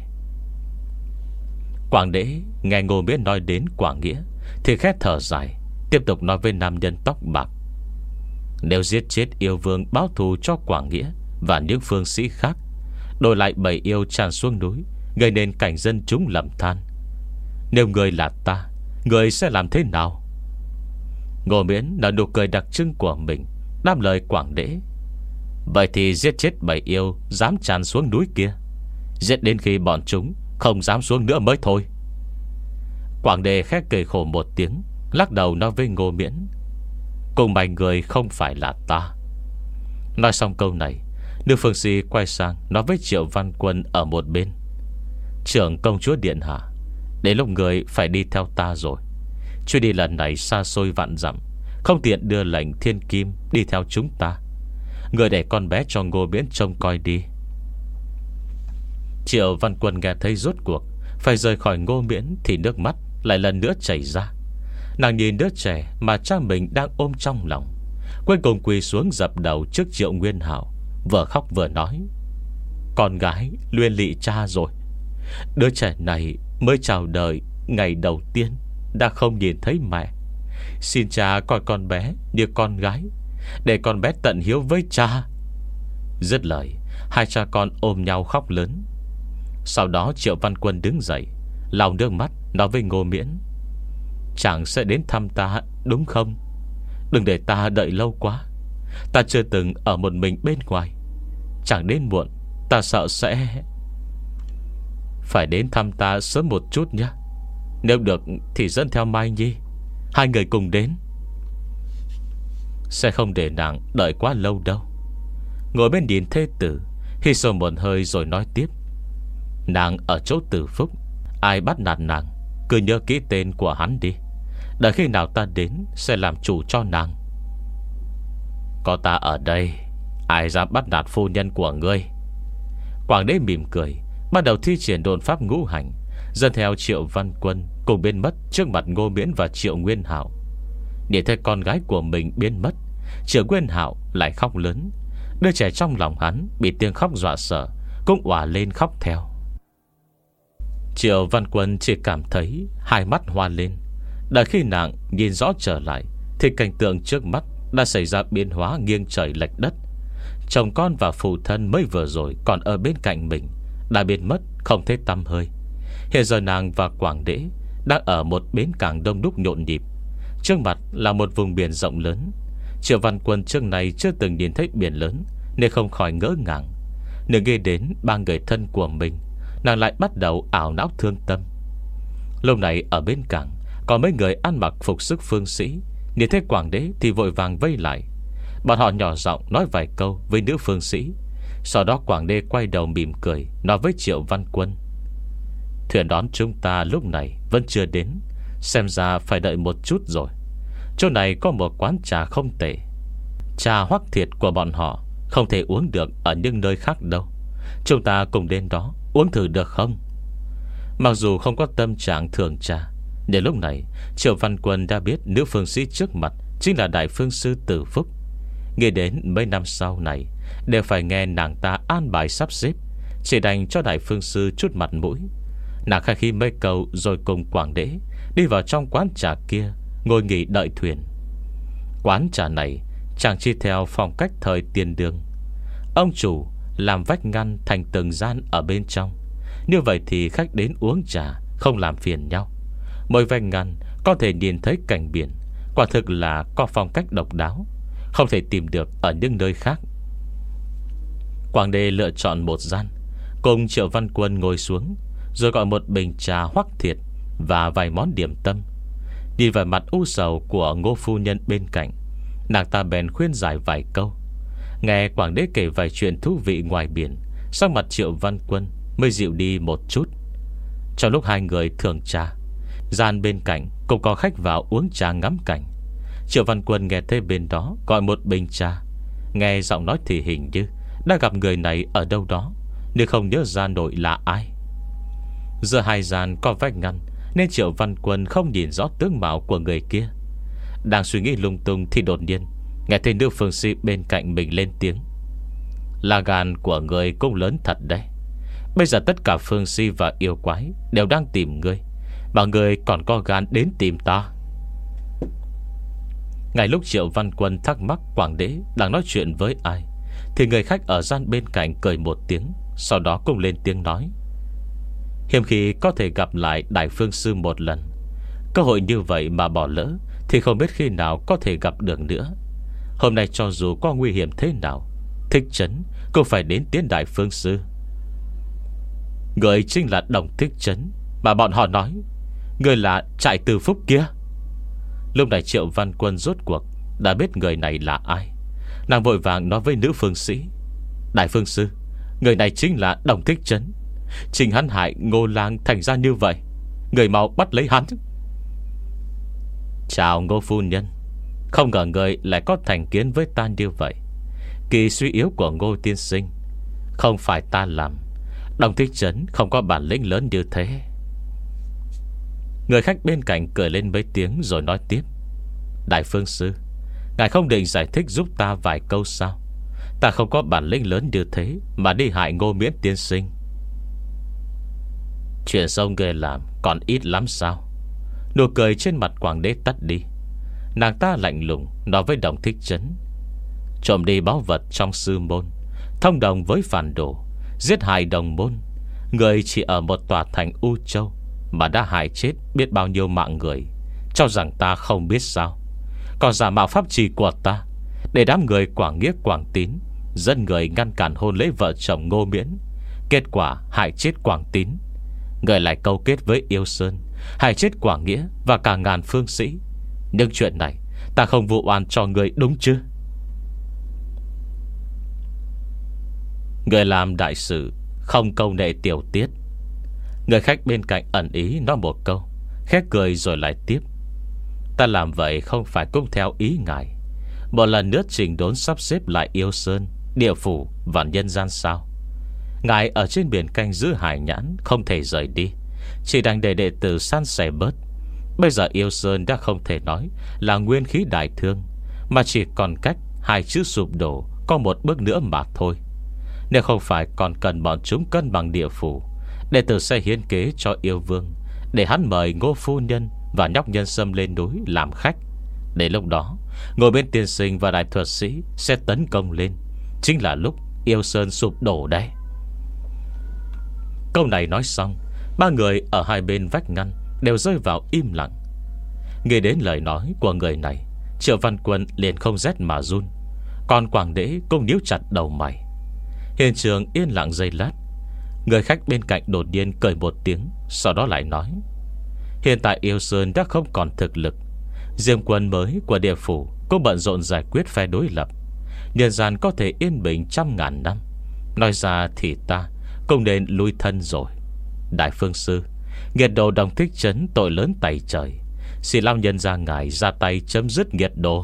Speaker 1: Quảng Đế nghe Ngô Miễn nói đến Quảng Nghĩa thì khẽ thở dài, tiếp tục nói với nam nhân tóc bạc: nếu giết chết yêu vương báo thù cho Quảng Nghĩa và những phương sĩ khác, đổi lại bầy yêu tràn xuống núi, gây nên cảnh dân chúng lầm than, nếu người là ta, người sẽ làm thế nào? Ngô Miễn nở nụ cười đặc trưng của mình, đáp lời Quảng Đế: vậy thì giết chết bầy yêu dám tràn xuống núi kia, giết đến khi bọn chúng không dám xuống nữa mới thôi. Quảng Đế khẽ cười khổ một tiếng, lắc đầu nói với Ngô Miễn: cùng bầy người không phải là ta. Nói xong câu này, Nữ Phương Si quay sang nói với Triệu Văn Quân ở một bên: trưởng công chúa điện hạ, đến lúc người phải đi theo ta rồi. Chuyến đi lần này xa xôi vạn dặm, không tiện đưa lệnh thiên kim đi theo chúng ta. Người để con bé cho Ngô Miễn trông coi đi. Triệu Văn Quân nghe thấy rốt cuộc phải rời khỏi Ngô Miễn thì nước mắt lại lần nữa chảy ra. Nàng nhìn đứa trẻ mà cha mình đang ôm trong lòng, cuối cùng quỳ xuống dập đầu trước Triệu Nguyên Hạo, vừa khóc vừa nói: con gái Luyên lị cha rồi. Đứa trẻ này mới chào đời ngày đầu tiên đã không nhìn thấy mẹ. Xin cha coi con bé như con gái, để con bé tận hiếu với cha. Dứt lời, hai cha con ôm nhau khóc lớn. Sau đó Triệu Văn Quân đứng dậy, lau nước mắt, nói với Ngô Miễn: chàng sẽ đến thăm ta đúng không? Đừng để ta đợi lâu quá. Ta chưa từng ở một mình bên ngoài. Chàng đến muộn, ta sợ sẽ... Phải đến thăm ta sớm một chút nhé. Nếu được thì dẫn theo Mai Nhi, hai người cùng đến. Sẽ không để nàng đợi quá lâu đâu. Ngồi bên nhìn thê tử, hít sâu một hơi rồi nói tiếp: nàng ở chỗ Từ Phúc, ai bắt nạt nàng cứ nhớ kỹ tên của hắn đi. Đợi khi nào ta đến sẽ làm chủ cho nàng. Có ta ở đây, ai dám bắt nạt phu nhân của ngươi? Quảng đế mỉm cười, bắt đầu thi triển đồn pháp ngũ hành, dẫn theo Triệu Văn Quân cùng biến mất trước mặt Ngô Miễn và Triệu Nguyên Hạo. Nhìn thấy con gái của mình biến mất, Triệu Nguyên Hạo lại khóc lớn. Đứa trẻ trong lòng hắn bị tiếng khóc dọa sợ, cũng òa lên khóc theo. Triệu Văn Quân chỉ cảm thấy hai mắt hoa lên. Đợi khi nàng nhìn rõ trở lại, thì cảnh tượng trước mắt đã xảy ra biến hóa nghiêng trời lệch đất. Chồng con và phụ thân mới vừa rồi còn ở bên cạnh mình đã biến mất không thấy tăm hơi. Hiện giờ nàng và Quảng Đế đang ở một bến cảng đông đúc nhộn nhịp. Trước mặt là một vùng biển rộng lớn. Triệu Văn Quân trước này chưa từng nhìn thấy biển lớn, nên không khỏi ngỡ ngàng. Nếu nghe đến ba người thân của mình, nàng lại bắt đầu ảo não thương tâm. Lúc này ở bên cảng có mấy người ăn mặc phục sức phương sĩ, nhìn thấy Quảng Đế thì vội vàng vây lại. Bọn họ nhỏ giọng nói vài câu với nữ phương sĩ. Sau đó Quảng Đế quay đầu mỉm cười, nói với Triệu Văn Quân: thuyền đón chúng ta lúc này vẫn chưa đến, xem ra phải đợi một chút rồi. Chỗ này có một quán trà không tệ. Trà hoắc thiệt của bọn họ không thể uống được ở những nơi khác đâu. Chúng ta cùng đến đó uống thử được không? Mặc dù không có tâm trạng thưởng trà, đến lúc này Triệu Văn Quân đã biết nữ phương sĩ trước mặt chính là đại phương sư Từ Phúc. Nghĩ đến mấy năm sau này đều phải nghe nàng ta an bài sắp xếp, chỉ đành cho đại phương sư chút mặt mũi. Nàng khai khí mấy câu rồi cùng Quảng Đế đi vào trong quán trà kia, ngồi nghỉ đợi thuyền. Quán trà này chẳng chi theo phong cách thời tiền đường. Ông chủ làm vách ngăn thành từng gian ở bên trong. Như vậy thì khách đến uống trà không làm phiền nhau. Mỗi vách ngăn có thể nhìn thấy cảnh biển. Quả thực là có phong cách độc đáo, không thể tìm được ở những nơi khác. Quảng Đế lựa chọn một gian, cùng Triệu Văn Quân ngồi xuống, rồi gọi một bình trà hoắc thiệt và vài món điểm tâm. Nhìn vào mặt u sầu của Ngô phu nhân bên cạnh, nàng ta bèn khuyên giải vài câu. Nghe Quảng Đế kể vài chuyện thú vị ngoài biển, sắc mặt Triệu Văn Quân mới dịu đi một chút. Trong lúc hai người thưởng trà, gian bên cạnh cũng có khách vào uống trà ngắm cảnh. Triệu Văn Quân nghe thấy bên đó gọi một bình trà. Nghe giọng nói thì hình như đã gặp người này ở đâu đó, nhưng không nhớ ra nổi là ai. Giữa hai gian có vách ngăn, nên Triệu Văn Quân không nhìn rõ tướng mạo của người kia. Đang suy nghĩ lung tung thì đột nhiên nghe thấy nữ phương sĩ bên cạnh mình lên tiếng: là gan của người cũng lớn thật đấy. Bây giờ tất cả phương sĩ và yêu quái đều đang tìm ngươi, mà ngươi còn có gan đến tìm ta. Ngay lúc Triệu Văn Quân thắc mắc Quảng Đế đang nói chuyện với ai, thì người khách ở gian bên cạnh cười một tiếng, sau đó cũng lên tiếng nói: hiếm khi có thể gặp lại đại phương sư một lần. Cơ hội như vậy mà bỏ lỡ thì không biết khi nào có thể gặp được nữa. Hôm nay cho dù có nguy hiểm thế nào, Thích Trấn cũng phải đến tiến đại phương sư. Người chính là Đồng Thích Trấn mà bọn họ nói. Người là trại Từ Phúc kia. Lúc này Triệu Văn Quân rốt cuộc đã biết người này là ai. Nàng vội vàng nói với nữ phương sĩ: đại phương sư, người này chính là Đồng Thích Trấn. Chính hắn hại Ngô Lang thành ra như vậy, người mau bắt lấy hắn. Chào Ngô phu nhân. Không ngờ người lại có thành kiến với ta như vậy. Kỳ suy yếu của Ngô tiên sinh không phải ta làm. Đồng Thích Trấn không có bản lĩnh lớn như thế. Người khách bên cạnh cười lên mấy tiếng rồi nói tiếp: đại phương sư, ngài không định giải thích giúp ta vài câu sao? Ta không có bản lĩnh lớn như thế mà đi hại Ngô Miễn tiên sinh. Chuyện sông người làm còn ít lắm sao? Nụ cười trên mặt Quảng Đế tắt đi. Nàng ta lạnh lùng nói với Đồng Thích Trấn: trộm đi báu vật trong sư môn, thông đồng với phản đồ, giết hại đồng môn. Người chỉ ở một tòa thành U Châu mà đã hại chết biết bao nhiêu mạng người, cho rằng ta không biết sao. Còn giả mạo pháp trì của ta để đám người Quảng Nghĩa Quảng Tín dẫn người ngăn cản hôn lễ vợ chồng Ngô Miễn. Kết quả hại chết Quảng Tín. Người lại câu kết với Yêu Sơn, hại chết Quảng Nghĩa và cả ngàn phương sĩ. Nhưng chuyện này ta không vụ oan cho người đúng chứ? Người làm đại sự không câu nệ tiểu tiết. Người khách bên cạnh ẩn ý nói một câu, khét cười rồi lại tiếp: ta làm vậy không phải cũng theo ý ngài, một lần nữa chỉnh đốn sắp xếp lại Yêu Sơn, địa phủ và nhân gian sao? Ngài ở trên biển canh giữ hải nhãn, không thể rời đi, chỉ đành để đệ tử san sẻ bớt. Bây giờ Yêu Sơn đã không thể nói là nguyên khí đại thương, mà chỉ còn cách hai chữ sụp đổ có một bước nữa mà thôi. Nếu không phải còn cần bọn chúng cân bằng địa phủ, đệ tử sẽ hiến kế cho Yêu Vương, để hắn mời Ngô Phu Nhân và nhóc Nhân Sâm lên núi làm khách. Để lúc đó Ngồi bên tiên sinh và đại thuật sĩ sẽ tấn công lên, chính là lúc Yêu Sơn sụp đổ đấy. Câu này nói xong, ba người ở hai bên vách ngăn đều rơi vào im lặng. Nghe đến lời nói của người này, Triệu Văn Quân liền không rét mà run, còn Quảng Đế cũng níu chặt đầu mày. Hiện trường yên lặng giây lát. Người khách bên cạnh đột nhiên cười một tiếng, sau đó lại nói: hiện tại Yêu Sơn đã không còn thực lực, Diêm quân mới của địa phủ cũng bận rộn giải quyết phe đối lập, nhân gian có thể yên bình trăm ngàn năm. Nói ra thì ta cũng nên lui thân rồi. Đại phương sư, nghiệt đồ Đồng Thích Trấn tội lớn tày trời, xin lao nhân ra ngài ra tay chấm dứt nghiệt đồ.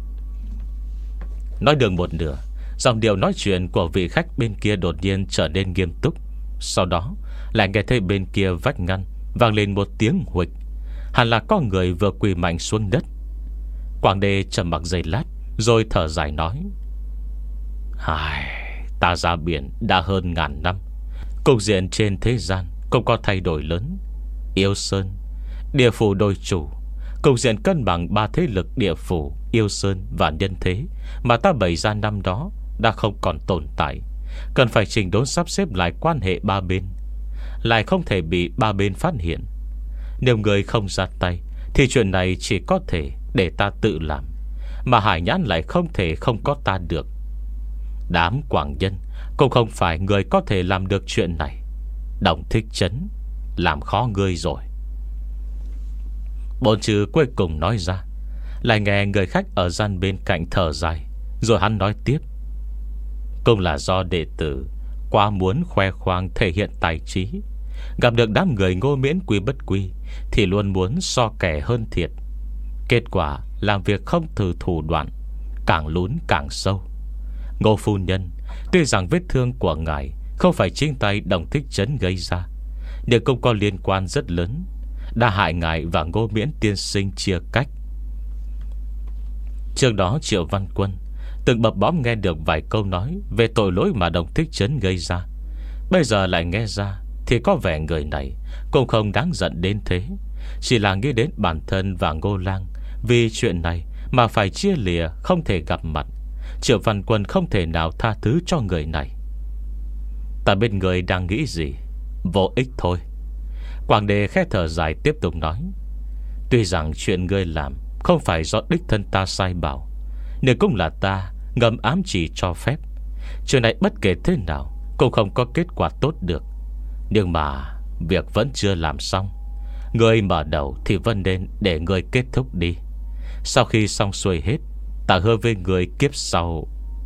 Speaker 1: Nói được một nửa, giọng điệu nói chuyện của vị khách bên kia đột nhiên trở nên nghiêm túc. Sau đó lại nghe thấy bên kia vách ngăn vang lên một tiếng huỵch. Hẳn là có người vừa quỳ mạnh xuống đất. Quảng Đế trầm mặc giây lát rồi thở dài nói: Hài, ta ra biển đã hơn ngàn năm, cục diện trên thế gian không có thay đổi lớn. Yêu Sơn, địa phủ đôi chủ, cục diện cân bằng ba thế lực địa phủ, Yêu Sơn và nhân thế mà ta bày ra năm đó đã không còn tồn tại. Cần phải chỉnh đốn sắp xếp lại quan hệ ba bên, lại không thể bị ba bên phát hiện. Nếu người không ra tay thì chuyện này chỉ có thể để ta tự làm, mà hải nhãn lại không thể không có ta được. Đám quảng nhân cũng không phải người có thể làm được chuyện này. Đồng Thích Trấn, làm khó ngươi rồi. Bốn chữ cuối cùng nói ra, lại nghe người khách ở gian bên cạnh thở dài. Rồi hắn nói tiếp: cũng là do đệ tử quá muốn khoe khoang thể hiện tài trí, gặp được đám người Ngô Miễn quy bất quy thì luôn muốn so kẻ hơn thiệt. Kết quả làm việc không thử thủ đoạn, càng lún càng sâu. Ngô phu nhân, tuy rằng vết thương của ngài không phải chính tay Đồng Thích Trấn gây ra, nhưng cũng có liên quan rất lớn, đã hại ngài và Ngô Miễn tiên sinh chia cách. Trước đó Triệu Văn Quân từng bập bõm nghe được vài câu nói về tội lỗi mà Đồng Thích Trấn gây ra. Bây giờ lại nghe ra thì có vẻ người này cũng không đáng giận đến thế, chỉ là nghĩ đến bản thân và Ngô Lang vì chuyện này mà phải chia lìa, không thể gặp mặt. Triệu Văn Quân không thể nào tha thứ cho người này. Ta biết người đang nghĩ gì, vô ích thôi. Quảng Đề khẽ thở dài tiếp tục nói: tuy rằng chuyện ngươi làm không phải do đích thân ta sai bảo, nhưng cũng là ta ngầm ám chỉ cho phép. Chuyện này bất kể thế nào cũng không có kết quả tốt được. Nhưng mà việc vẫn chưa làm xong. Ngươi mở đầu thì vẫn nên để ngươi kết thúc đi. Sau khi xong xuôi hết, ta hứa với người kiếp sau.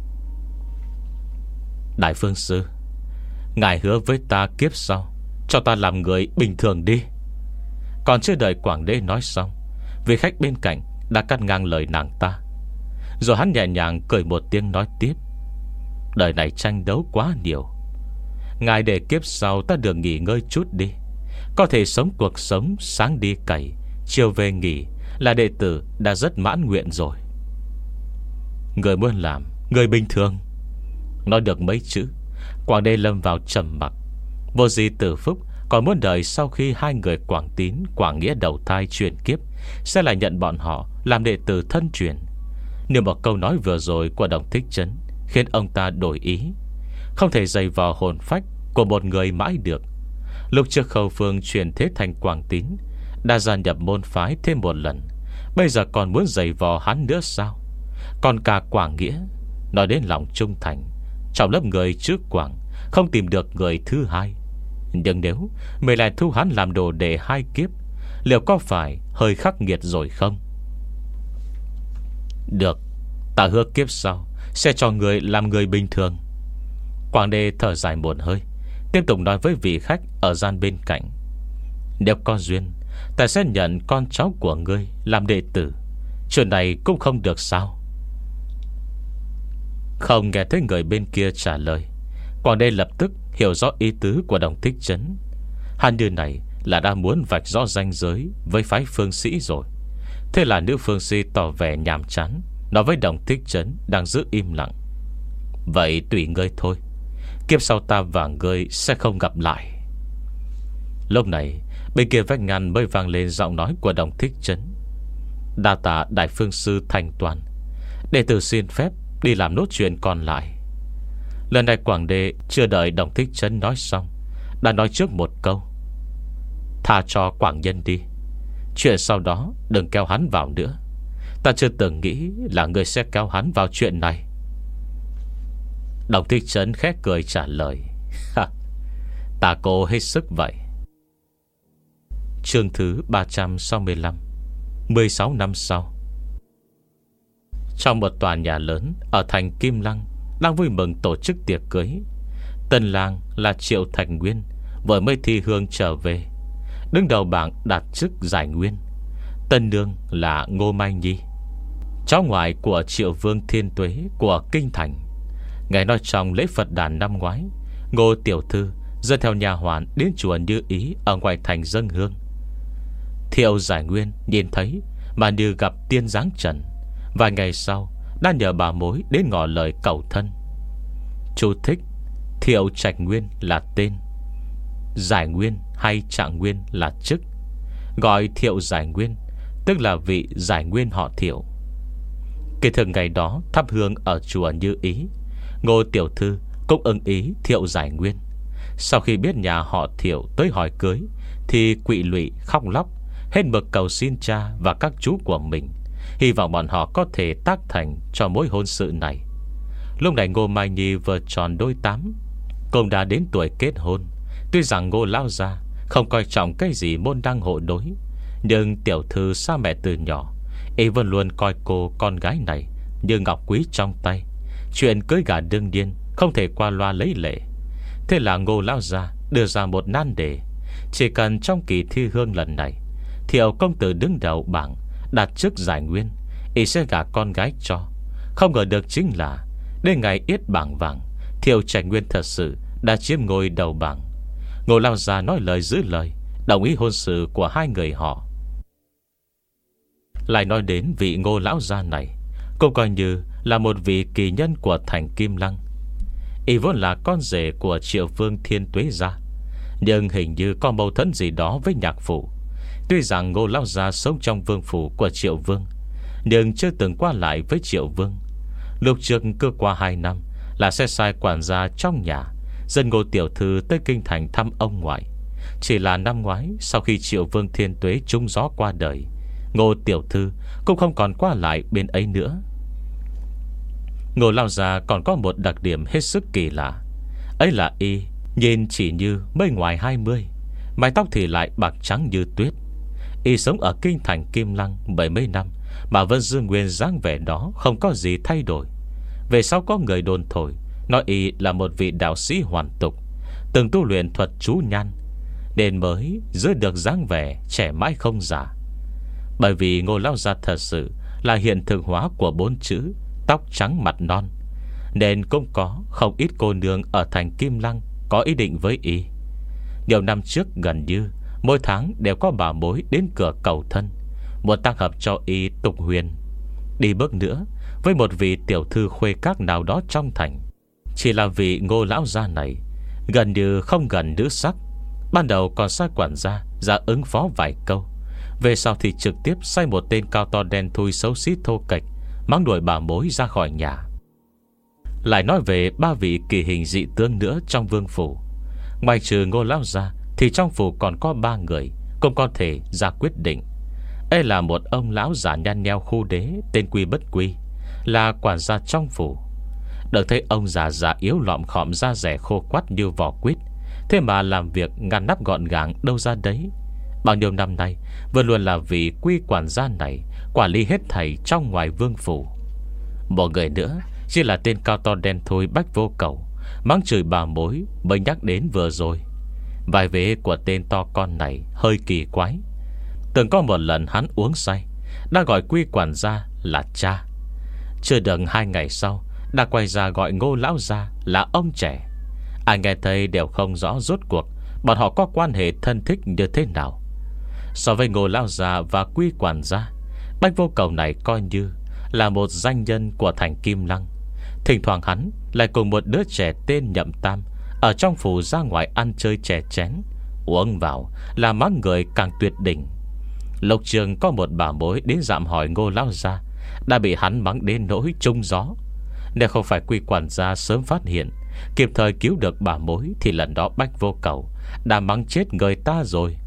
Speaker 1: Đại phương sư, ngài hứa với ta kiếp sau cho ta làm người bình thường đi. Còn chưa đợi Quảng Đế nói xong, vị khách bên cạnh đã cắt ngang lời nàng ta. Rồi hắn nhẹ nhàng cười một tiếng nói tiếp: đời này tranh đấu quá nhiều, ngài để kiếp sau ta được nghỉ ngơi chút đi. Có thể sống cuộc sống sáng đi cày, chiều về nghỉ là đệ tử đã rất mãn nguyện rồi. Người muốn làm người bình thường. Nói được mấy chữ, Quảng Đê lâm vào trầm mặc. Vô Di Tử Phúc còn muốn đợi sau khi hai người Quảng Tín, Quảng Nghĩa đầu thai chuyển kiếp sẽ lại nhận bọn họ làm đệ tử thân truyền. Nhưng một câu nói vừa rồi của Đồng Thích Trấn khiến ông ta đổi ý. Không thể dày vào hồn phách của một người mãi được. Lúc trước Khâu Phương chuyển thế thành Quảng Tín đã gia nhập môn phái thêm một lần, bây giờ còn muốn dày vò hắn nữa sao? Còn cả Quảng Nghĩa, nói đến lòng trung thành, trong lớp người trước Quảng không tìm được người thứ hai. Nhưng nếu mình lại thu hắn làm đồ để hai kiếp, liệu có phải hơi khắc nghiệt rồi không? Được, ta hứa kiếp sau sẽ cho người làm người bình thường. Quảng Đê thở dài một hơi, tiếp tục nói với vị khách ở gian bên cạnh. Nếu có duyên, ta sẽ nhận con cháu của ngươi làm đệ tử. Chuyện này cũng không được sao? Không nghe thấy người bên kia trả lời, Quảng Đê lập tức hiểu rõ ý tứ của Đồng Thích Trấn. Hắn như này là đã muốn vạch rõ ranh giới với phái Phương Sĩ rồi. Thế là nữ Phương Sĩ tỏ vẻ nhàm chán, nói với Đồng Thích Trấn đang giữ im lặng. Vậy tùy ngươi thôi, kiếp sau ta và ngươi sẽ không gặp lại. Lúc này bên kia vách ngăn mới vang lên giọng nói của Đồng Thích Trấn. Đa tạ Đại Phương Sư thành toàn, đệ tử xin phép đi làm nốt chuyện còn lại. Lần này Quảng Đê chưa đợi Đồng Thích Trấn nói xong đã nói trước một câu. Tha cho Quảng Nhân đi, chuyện sau đó đừng kéo hắn vào nữa. Ta chưa từng nghĩ là người sẽ kéo hắn vào chuyện này. Đồng Thích Trấn khẽ cười trả lời. Ta cố hết sức vậy. Chương thứ ba trăm sáu mươi lăm, mười sáu năm sau. Trong một tòa nhà lớn ở thành Kim Lăng đang vui mừng tổ chức tiệc cưới. Tân lang là Triệu Thành Nguyên vừa mới thi hương trở về, đứng đầu bảng đạt chức giải nguyên. Tân nương là Ngô Mai Nhi, cháu ngoại của Triệu Vương Thiên Tuế của Kinh Thành. Ngày nói trong lễ Phật đàn năm ngoái, Ngô tiểu thư dẫn theo nhà hoàn đến chùa Như Ý ở ngoài thành dâng hương. Thiệu Giải Nguyên nhìn thấy mà như gặp tiên giáng trần. Vài ngày sau đã nhờ bà mối đến ngỏ lời cầu thân. Chú thích: Thiệu Trạch Nguyên là tên, Giải Nguyên hay Trạng Nguyên là chức. Gọi Thiệu Giải Nguyên tức là vị Giải Nguyên họ Thiệu. Kể từ ngày đó thắp hương ở chùa Như Ý, Ngô tiểu thư cũng ưng ý Thiệu Giải Nguyên. Sau khi biết nhà họ Thiệu tới hỏi cưới thì quỵ lụy khóc lóc, hết mực cầu xin cha và các chú của mình, hy vọng bọn họ có thể tác thành cho mối hôn sự này. Lúc này Ngô Mai Nhi vừa tròn đôi tám, cũng đã đến tuổi kết hôn. Tuy rằng Ngô lão gia không coi trọng cái gì môn đăng hộ đối, nhưng tiểu thư xa mẹ từ nhỏ, y vẫn luôn coi cô con gái này như ngọc quý trong tay. Chuyện cưới gả đương nhiên không thể qua loa lấy lệ. Thế là Ngô lão gia đưa ra một nan đề: chỉ cần trong kỳ thi hương lần này Thiệu công tử đứng đầu bảng đạt chức giải nguyên, y sẽ gả con gái cho. Không ngờ được chính là đến ngày yết bảng vàng, Thiệu Trạch Nguyên thật sự đã chiếm ngôi đầu bảng. Ngô lão gia nói lời giữ lời, đồng ý hôn sự của hai người họ. Lại nói đến vị Ngô lão gia này, cũng coi như là một vị kỳ nhân của thành Kim Lăng. Y vốn là con rể của Triệu Vương Thiên Tuế gia, nhưng hình như có mâu thuẫn gì đó với nhạc phủ. Tuy rằng Ngô lão gia sống trong vương phủ của Triệu Vương, nhưng chưa từng qua lại với Triệu Vương. Lúc trước cứ qua hai năm là sẽ sai quản gia trong nhà dẫn Ngô tiểu thư tới kinh thành thăm ông ngoại. Chỉ là năm ngoái, sau khi Triệu Vương Thiên Tuế trúng gió qua đời, Ngô tiểu thư cũng không còn qua lại bên ấy nữa. Ngô lão gia còn có một đặc điểm hết sức kỳ lạ, ấy là y nhìn chỉ như mới ngoài hai mươi, mái tóc thì lại bạc trắng như tuyết. Y sống ở kinh thành Kim Lăng bảy mươi năm mà vẫn giữ nguyên dáng vẻ đó, không có gì thay đổi. Về sau có người đồn thổi nói y là một vị đạo sĩ hoàn tục, từng tu luyện thuật chú nhan, nên mới giữ được dáng vẻ trẻ mãi không già. Bởi vì Ngô lão gia thật sự là hiện thực hóa của bốn chữ tóc trắng mặt non, nên cũng có không ít cô nương ở thành Kim Lăng có ý định với y. Nhiều năm trước gần như mỗi tháng đều có bà mối đến cửa cầu thân, muốn tăng hợp cho y tục huyền. Đi bước nữa với một vị tiểu thư khuê các nào đó trong thành, Chỉ là vì Ngô lão gia này gần như không gần nữ sắc. Ban đầu còn sai quản gia ra ứng phó vài câu, về sau thì trực tiếp sai một tên cao to đen thui xấu xí thô kệch mắng đuổi bà mối ra khỏi nhà. Lại nói về ba vị kỳ hình dị tướng nữa trong vương phủ. Ngoài trừ Ngô lão gia thì trong phủ còn có ba người cũng có thể ra quyết định. Đây là một ông lão già nhăn nheo khu đế tên Quy Bất Quy, là quản gia trong phủ. Được thấy ông già già yếu lọm khọm, da rẻ khô quắt như vỏ quýt, thế mà làm việc ngăn nắp gọn gàng đâu ra đấy. Bao nhiêu năm nay vẫn luôn là vì Quy quản gia này quản lý hết thảy trong ngoài vương phủ. Một người nữa chỉ là tên cao to đen thui Bách Vô Cầu mắng chửi bà mối mới nhắc đến vừa rồi. Vài vế của tên to con này hơi kỳ quái. Từng có một lần hắn uống say đã gọi Quy quản gia là cha. Chưa được hai ngày sau đã quay ra gọi Ngô lão gia là ông trẻ. Ai nghe thấy đều không rõ rốt cuộc bọn họ có quan hệ thân thích như thế nào. So với Ngô lão gia và Quy quản gia, Bách Vô Cầu này coi như là một danh nhân của thành Kim Lăng. Thỉnh thoảng hắn lại cùng một đứa trẻ tên Nhậm Tam ở trong phủ ra ngoài ăn chơi chè chén, uống vào là mắng người càng tuyệt đỉnh. Lộc Trường có một bà mối đến dạm hỏi Ngô lão gia, đã bị hắn mắng đến nỗi trung gió. Nếu không phải Quy quản gia sớm phát hiện, kịp thời cứu được bà mối, thì lần đó Bách Vô Cầu đã mắng chết người ta rồi.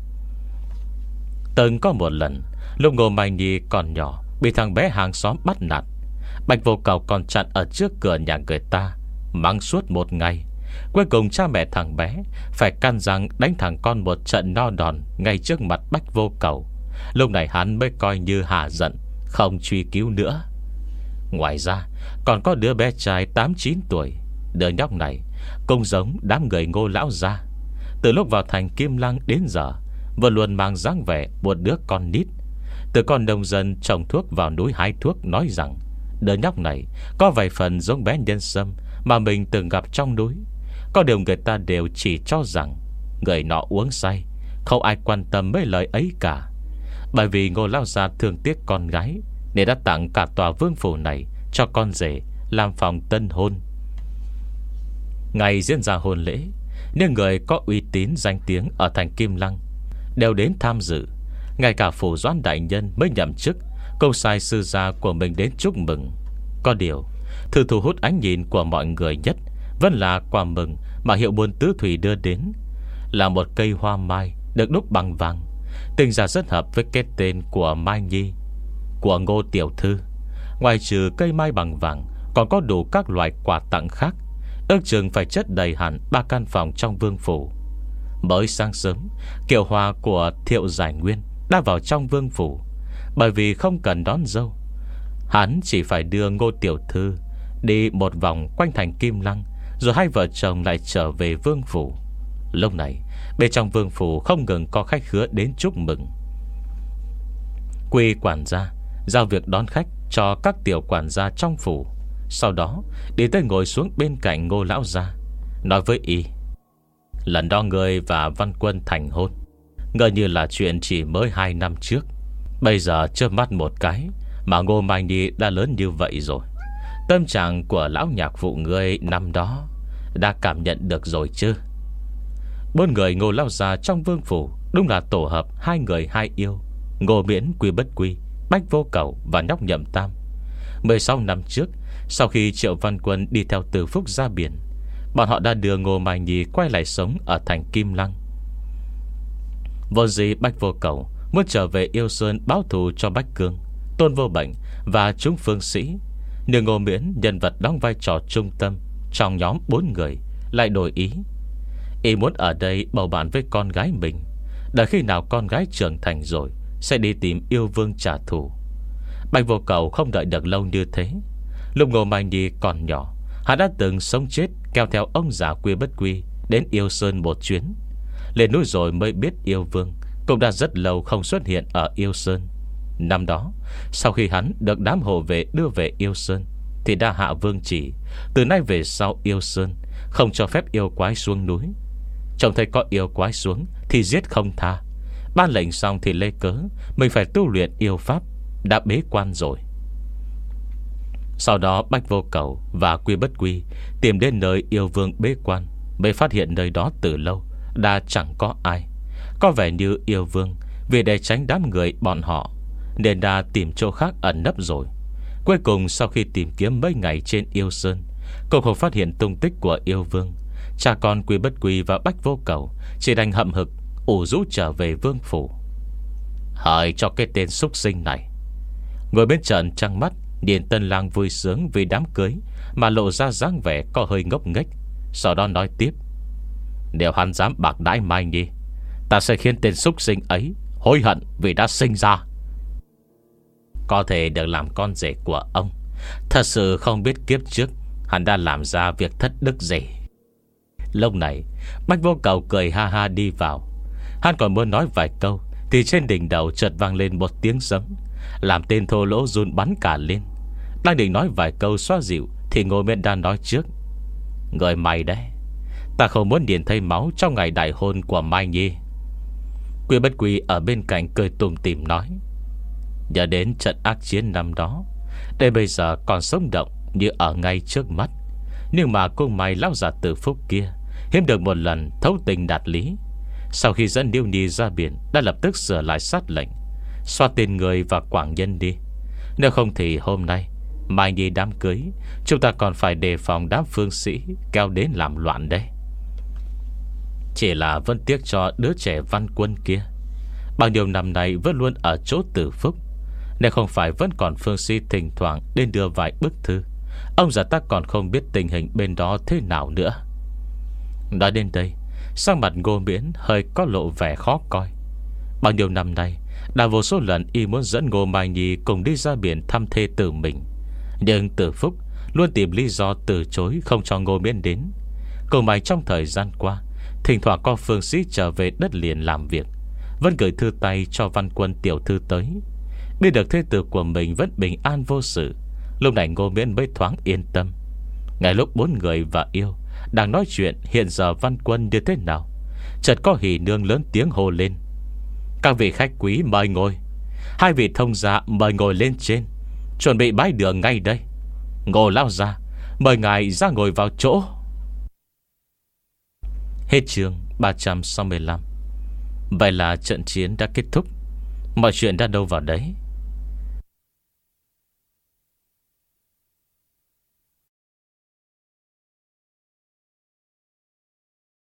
Speaker 1: Từng có một lần lúc Ngô Mai Nhi còn nhỏ, bị thằng bé hàng xóm bắt nạt, Bách Vô Cầu còn chặn ở trước cửa nhà người ta, mắng suốt một ngày. Cuối cùng cha mẹ thằng bé phải căn răng đánh thằng con một trận no đòn ngay trước mặt Bách Vô Cầu. Lúc này hắn mới coi như hạ giận, không truy cứu nữa. Ngoài ra còn có đứa bé trai tám chín tuổi. Đứa nhóc này cũng giống đám người Ngô lão gia. Từ lúc vào thành Kim Lăng đến giờ vẫn luôn mang dáng vẻ một đứa con nít. Từ con nông dân trồng thuốc vào núi hái thuốc nói rằng đứa nhóc này có vài phần giống bé Nhân Sâm mà mình từng gặp trong núi. Có điều người ta đều chỉ cho rằng người nọ uống say, không ai quan tâm mấy lời ấy cả. Bởi vì Ngô lão gia thương tiếc con gái nên đã tặng cả tòa vương phủ này cho con rể làm phòng tân hôn. Ngày diễn ra hôn lễ, những người có uy tín danh tiếng ở thành Kim Lăng đều đến tham dự. Ngay cả phủ Doãn đại nhân mới nhậm chức cũng sai sư gia của mình đến chúc mừng. Có điều thứ thu hút ánh nhìn của mọi người nhất vẫn là quà mừng mà hiệu buôn tứ thủy đưa đến, là một cây hoa mai được đúc bằng vàng, tính ra rất hợp với cái tên của Mai Nhi, của Ngô tiểu thư. Ngoài trừ cây mai bằng vàng, còn có đủ các loại quà tặng khác, ước chừng phải chất đầy hẳn ba căn phòng trong vương phủ. Mới sáng sớm, kiệu hoa của Thiệu Giải Nguyên đã vào trong vương phủ. Bởi vì không cần đón dâu, hắn chỉ phải đưa Ngô tiểu thư đi một vòng quanh thành Kim Lăng, rồi hai vợ chồng lại trở về vương phủ. Lúc này bên trong vương phủ không ngừng có khách khứa đến chúc mừng. Quy quản gia giao việc đón khách cho các tiểu quản gia trong phủ, sau đó đi tới ngồi xuống bên cạnh Ngô lão gia, nói với y: lần đó người và Văn Quân thành hôn, ngờ như là chuyện chỉ mới hai năm trước. Bây giờ chớp mắt một cái mà Ngô Mai Nhi đã lớn như vậy rồi. Tâm trạng của lão nhạc phụ người năm đó đã cảm nhận được rồi chứ? Bốn người Ngô lão gia trong vương phủ đúng là tổ hợp hai người hai yêu: Ngô Miễn, Quy Bất Quy, Bách Vô Cầu và nhóc Nhậm Tam. Mười sáu năm trước, sau khi Triệu Văn Quân đi theo Từ Phúc ra biển, bọn họ đã đưa Ngô Mai Nhi quay lại sống ở thành Kim Lăng. Vô gì Bách Vô Cầu muốn trở về Yêu Sơn báo thù cho Bách Cương, Tôn Vô Bệnh và chúng phương sĩ. Nhưng Ngô Miễn, nhân vật đóng vai trò trung tâm trong nhóm bốn người, lại đổi ý. Y muốn ở đây bầu bạn với con gái mình, đợi khi nào con gái trưởng thành rồi sẽ đi tìm yêu vương trả thù. Bạch Vô Cầu không đợi được lâu như thế. Lúc Ngô Mai Nhi còn nhỏ, hắn đã từng sống chết kéo theo ông già Quy Bất Quy đến Yêu Sơn một chuyến. Lên núi rồi mới biết yêu vương cũng đã rất lâu không xuất hiện ở Yêu Sơn. Năm đó, sau khi hắn được đám hộ vệ đưa về Yêu Sơn, thì đã hạ vương chỉ từ nay về sau Yêu Sơn không cho phép yêu quái xuống núi. Trông thấy có yêu quái xuống thì giết không tha. Ban lệnh xong thì lê cớ mình phải tu luyện yêu pháp, đã bế quan rồi. Sau đó Bách Vô Cầu và Quy Bất Quy tìm đến nơi yêu vương bế quan, mới phát hiện nơi đó từ lâu đã chẳng có ai. Có vẻ như yêu vương vì để tránh đám người bọn họ nên đã tìm chỗ khác ẩn nấp rồi. Cuối cùng sau khi tìm kiếm mấy ngày trên yêu sơn, cũng không phát hiện tung tích của yêu vương. Cha con Quy Bất Quy và Bách Vô Cầu chỉ đành hậm hực ủ rũ trở về vương phủ. Hỡi cho cái tên súc sinh này. Ngồi bên trận trăng mắt, Điền Tân Lang vui sướng vì đám cưới mà lộ ra dáng vẻ có hơi ngốc nghếch. Sau đó nói tiếp: nếu hắn dám bạc đãi Mai Nhi, ta sẽ khiến tên súc sinh ấy hối hận vì đã sinh ra. Có thể được làm con rể của ông, thật sự không biết kiếp trước hắn đã làm ra việc thất đức gì. Lúc này Bách Vô Cầu cười ha ha đi vào. Hắn còn muốn nói vài câu thì trên đỉnh đầu chợt vang lên một tiếng sấm, làm tên thô lỗ run bắn cả lên. Đang định nói vài câu xoa dịu thì Ngô Miễn Đan nói trước: người mày đấy, ta không muốn điền thấy máu trong ngày đại hôn của Mai Nhi. Quy Bất Quy ở bên cạnh cười tủm tỉm nói: nhớ đến trận ác chiến năm đó, đến bây giờ còn sống động như ở ngay trước mắt. Nhưng mà cô mày lão già Tử Phúc kia hiếm được một lần thấu tình đạt lý. Sau khi dẫn Điêu Nhi ra biển, đã lập tức sửa lại sát lệnh, xoa tên người và quảng nhân đi. Nếu không thì hôm nay Mai Nhi đám cưới, chúng ta còn phải đề phòng đám phương sĩ kéo đến làm loạn đây. Chỉ là vẫn tiếc cho đứa trẻ Văn Quân kia, bao nhiêu năm nay vẫn luôn ở chỗ Tử Phúc. Nếu không phải vẫn còn phương sĩ thỉnh thoảng đến đưa vài bức thư, ông già ta còn không biết tình hình bên đó thế nào nữa. Nói đến đây, sắc mặt Ngô Miễn hơi có lộ vẻ khó coi. Bao nhiêu năm nay đã vô số lần y muốn dẫn Ngô Mai Nhi cùng đi ra biển thăm thê tử mình, nhưng Tử Phúc luôn tìm lý do từ chối không cho Ngô Miễn đến. Cùng mày trong thời gian qua, thỉnh thoảng có phương sĩ trở về đất liền làm việc, vẫn gửi thư tay cho Văn Quân tiểu thư tới. Biết được thê tử của mình vẫn bình an vô sự, lúc này Ngô Miễn mới thoáng yên tâm. Ngay lúc bốn người và yêu đang nói chuyện hiện giờ Văn Quân như thế nào, chợt có Hỷ Nương lớn tiếng hô lên: các vị khách quý mời ngồi. Hai vị thông gia mời ngồi lên trên, chuẩn bị bái đường ngay đây. Ngô lão gia, mời ngài ra ngồi vào chỗ. Hết chương ba trăm sáu mươi lăm. Vậy là trận chiến đã kết thúc, mọi chuyện đã đâu vào đấy.